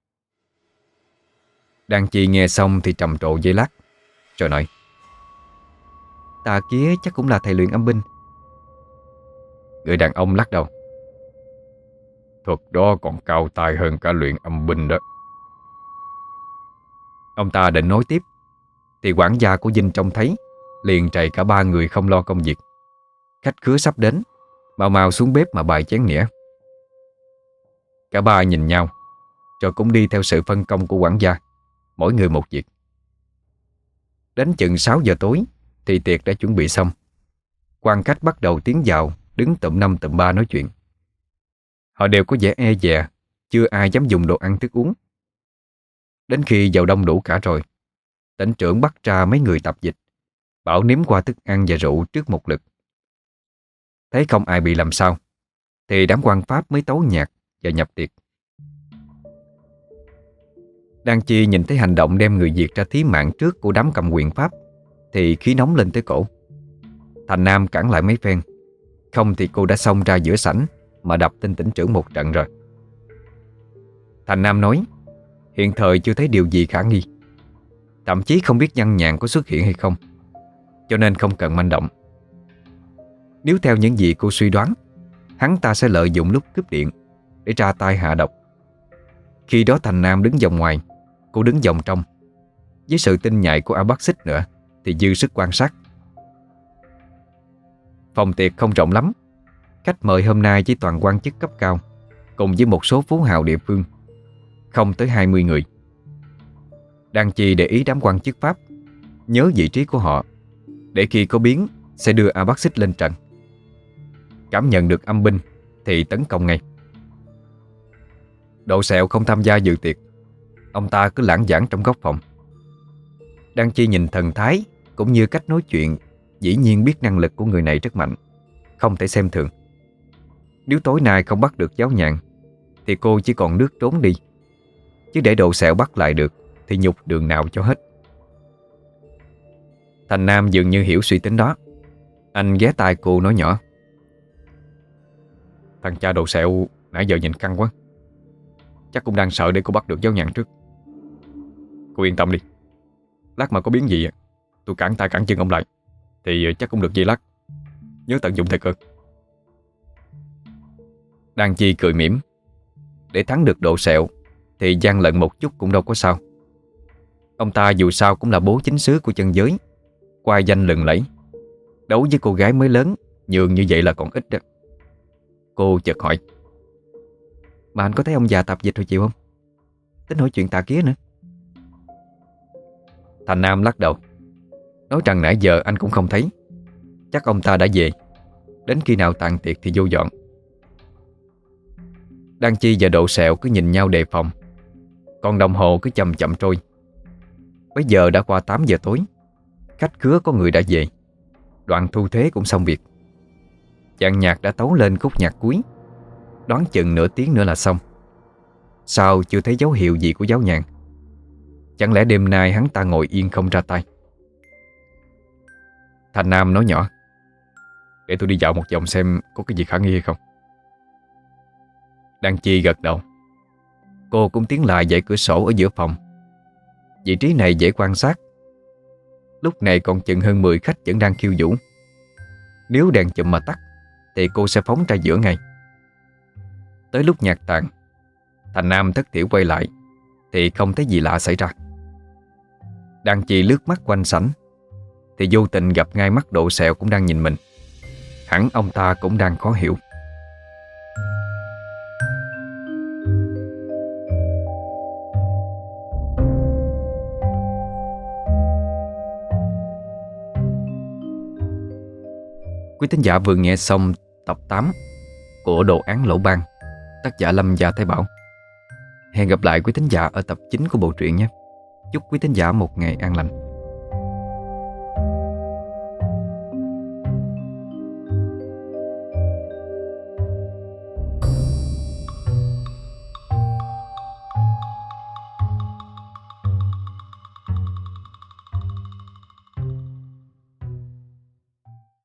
[SPEAKER 1] Đan Chi nghe xong thì trầm trồ giây lát, rồi nói: Tà kía chắc cũng là thầy luyện âm binh.
[SPEAKER 2] Người đàn ông lắc đầu: Thuật đó còn cao tay hơn cả luyện âm binh đó.
[SPEAKER 1] Ông ta định nói tiếp thì quản gia của Vinh trông thấy, liền trầy cả ba người không lo công việc. Khách khứa sắp đến, mau mau xuống bếp mà bày chén nĩa. Cả ba nhìn nhau, rồi cũng đi theo sự phân công của quản gia, mỗi người một việc. Đến chừng sáu giờ tối thì tiệc đã chuẩn bị xong. Quan khách bắt đầu tiến vào, đứng tụm năm tụm ba nói chuyện. Họ đều có vẻ e dè, chưa ai dám dùng đồ ăn thức uống. Đến khi vào đông đủ cả rồi, tỉnh trưởng bắt ra mấy người tập dịch, bảo nếm qua thức ăn và rượu trước một lượt. Thấy không ai bị làm sao, thì đám quan pháp mới tấu nhạc và nhập tiệc. Đan Chi nhìn thấy hành động đem người Việt ra thí mạng trước của đám cầm quyền Pháp thì khí nóng lên tới cổ. Thành Nam cản lại mấy phen, không thì cô đã xông ra giữa sảnh mà đập tên tỉnh trưởng một trận rồi. Thành Nam nói hiện thời chưa thấy điều gì khả nghi, thậm chí không biết Văn Nhàn có xuất hiện hay không, cho nên không cần manh động. Nếu theo những gì cô suy đoán, hắn ta sẽ lợi dụng lúc cướp điện để ra tay hạ độc. Khi đó Thành Nam đứng vòng ngoài, cô đứng vòng trong. Với sự tinh nhạy của A Bác Xích nữa thì dư sức quan sát. Phòng tiệc không rộng lắm. Khách mời hôm nay chỉ toàn quan chức cấp cao, cùng với một số phú hào địa phương, không tới hai mươi người. Đan Chi để ý đám quan chức Pháp, nhớ vị trí của họ, để khi có biến sẽ đưa A Bác Xích lên trận. Cảm nhận được âm binh thì tấn công ngay. Độ Sẹo không tham gia dự tiệc, ông ta cứ lãng giảng trong góc phòng. Đan Chi nhìn thần thái cũng như cách nói chuyện, dĩ nhiên biết năng lực của người này rất mạnh, không thể xem thường. Nếu tối nay không bắt được Giáo Nhàn thì cô chỉ còn nước trốn đi, chứ để Độ Sẹo bắt lại được thì nhục đường nào cho hết. Thành Nam dường như hiểu suy tính đó. Anh ghé tai cô nói nhỏ:
[SPEAKER 2] Thằng cha Độ Sẹo nãy giờ nhìn căng quá, chắc cũng đang sợ để cô bắt được Giáo Nhàn trước. Cô yên tâm đi, lát mà có biến gì tôi cản tay cản chân ông lại thì chắc cũng được dây lát. Nhớ tận dụng thời cơ.
[SPEAKER 1] Đan Chi cười mỉm. Để thắng được Độ Sẹo thì gian lận một chút cũng đâu có sao. Ông ta dù sao cũng là bố chính xứ của chân giới, qua danh lừng lẫy. Đấu với cô gái mới lớn nhường như vậy là còn ít đó. Cô chợt hỏi: Mà anh có thấy ông già tập dịch hồi chiều không? Tính hỏi chuyện tà kía nữa. Thành Nam lắc đầu, nói rằng nãy giờ anh cũng không thấy. Chắc ông ta đã về, đến khi nào tàn tiệc thì vô dọn. Đan Chi và Độ Sẹo cứ nhìn nhau đề phòng. Còn đồng hồ cứ chậm chậm trôi. Bây giờ đã qua tám giờ tối. Khách khứa có người đã về, đoàn thu thế cũng xong việc. Dàn nhạc đã tấu lên khúc nhạc cuối. Đoán chừng nửa tiếng nữa là xong. Sao chưa thấy dấu hiệu gì của Giáo Nhàn? Chẳng lẽ đêm nay hắn ta ngồi yên không ra tay? Thành Nam nói nhỏ:
[SPEAKER 2] Để tôi đi dạo một vòng xem có cái gì khả nghi hay không.
[SPEAKER 1] Đan Chi gật đầu. Cô cũng tiến lại dãy cửa sổ ở giữa phòng. Vị trí này dễ quan sát. Lúc này còn chừng hơn mười khách vẫn đang khiêu vũ. Nếu đèn chùm mà tắt thì cô sẽ phóng ra giữa ngay. Tới lúc nhạc tàn, Thành Nam thất thiểu quay lại thì không thấy gì lạ xảy ra. Đan Chi lướt mắt quanh sảnh thì vô tình gặp ngay mắt Độ Sẹo cũng đang nhìn mình. Hẳn ông ta cũng đang khó hiểu. Quý thính giả vừa nghe xong tập tám của Đồ Án Lỗ Ban, tác giả Lâm Gia Thái Bảo. Hẹn gặp lại quý thính giả ở tập chín của bộ truyện nhé. Chúc quý thính giả một ngày an lành.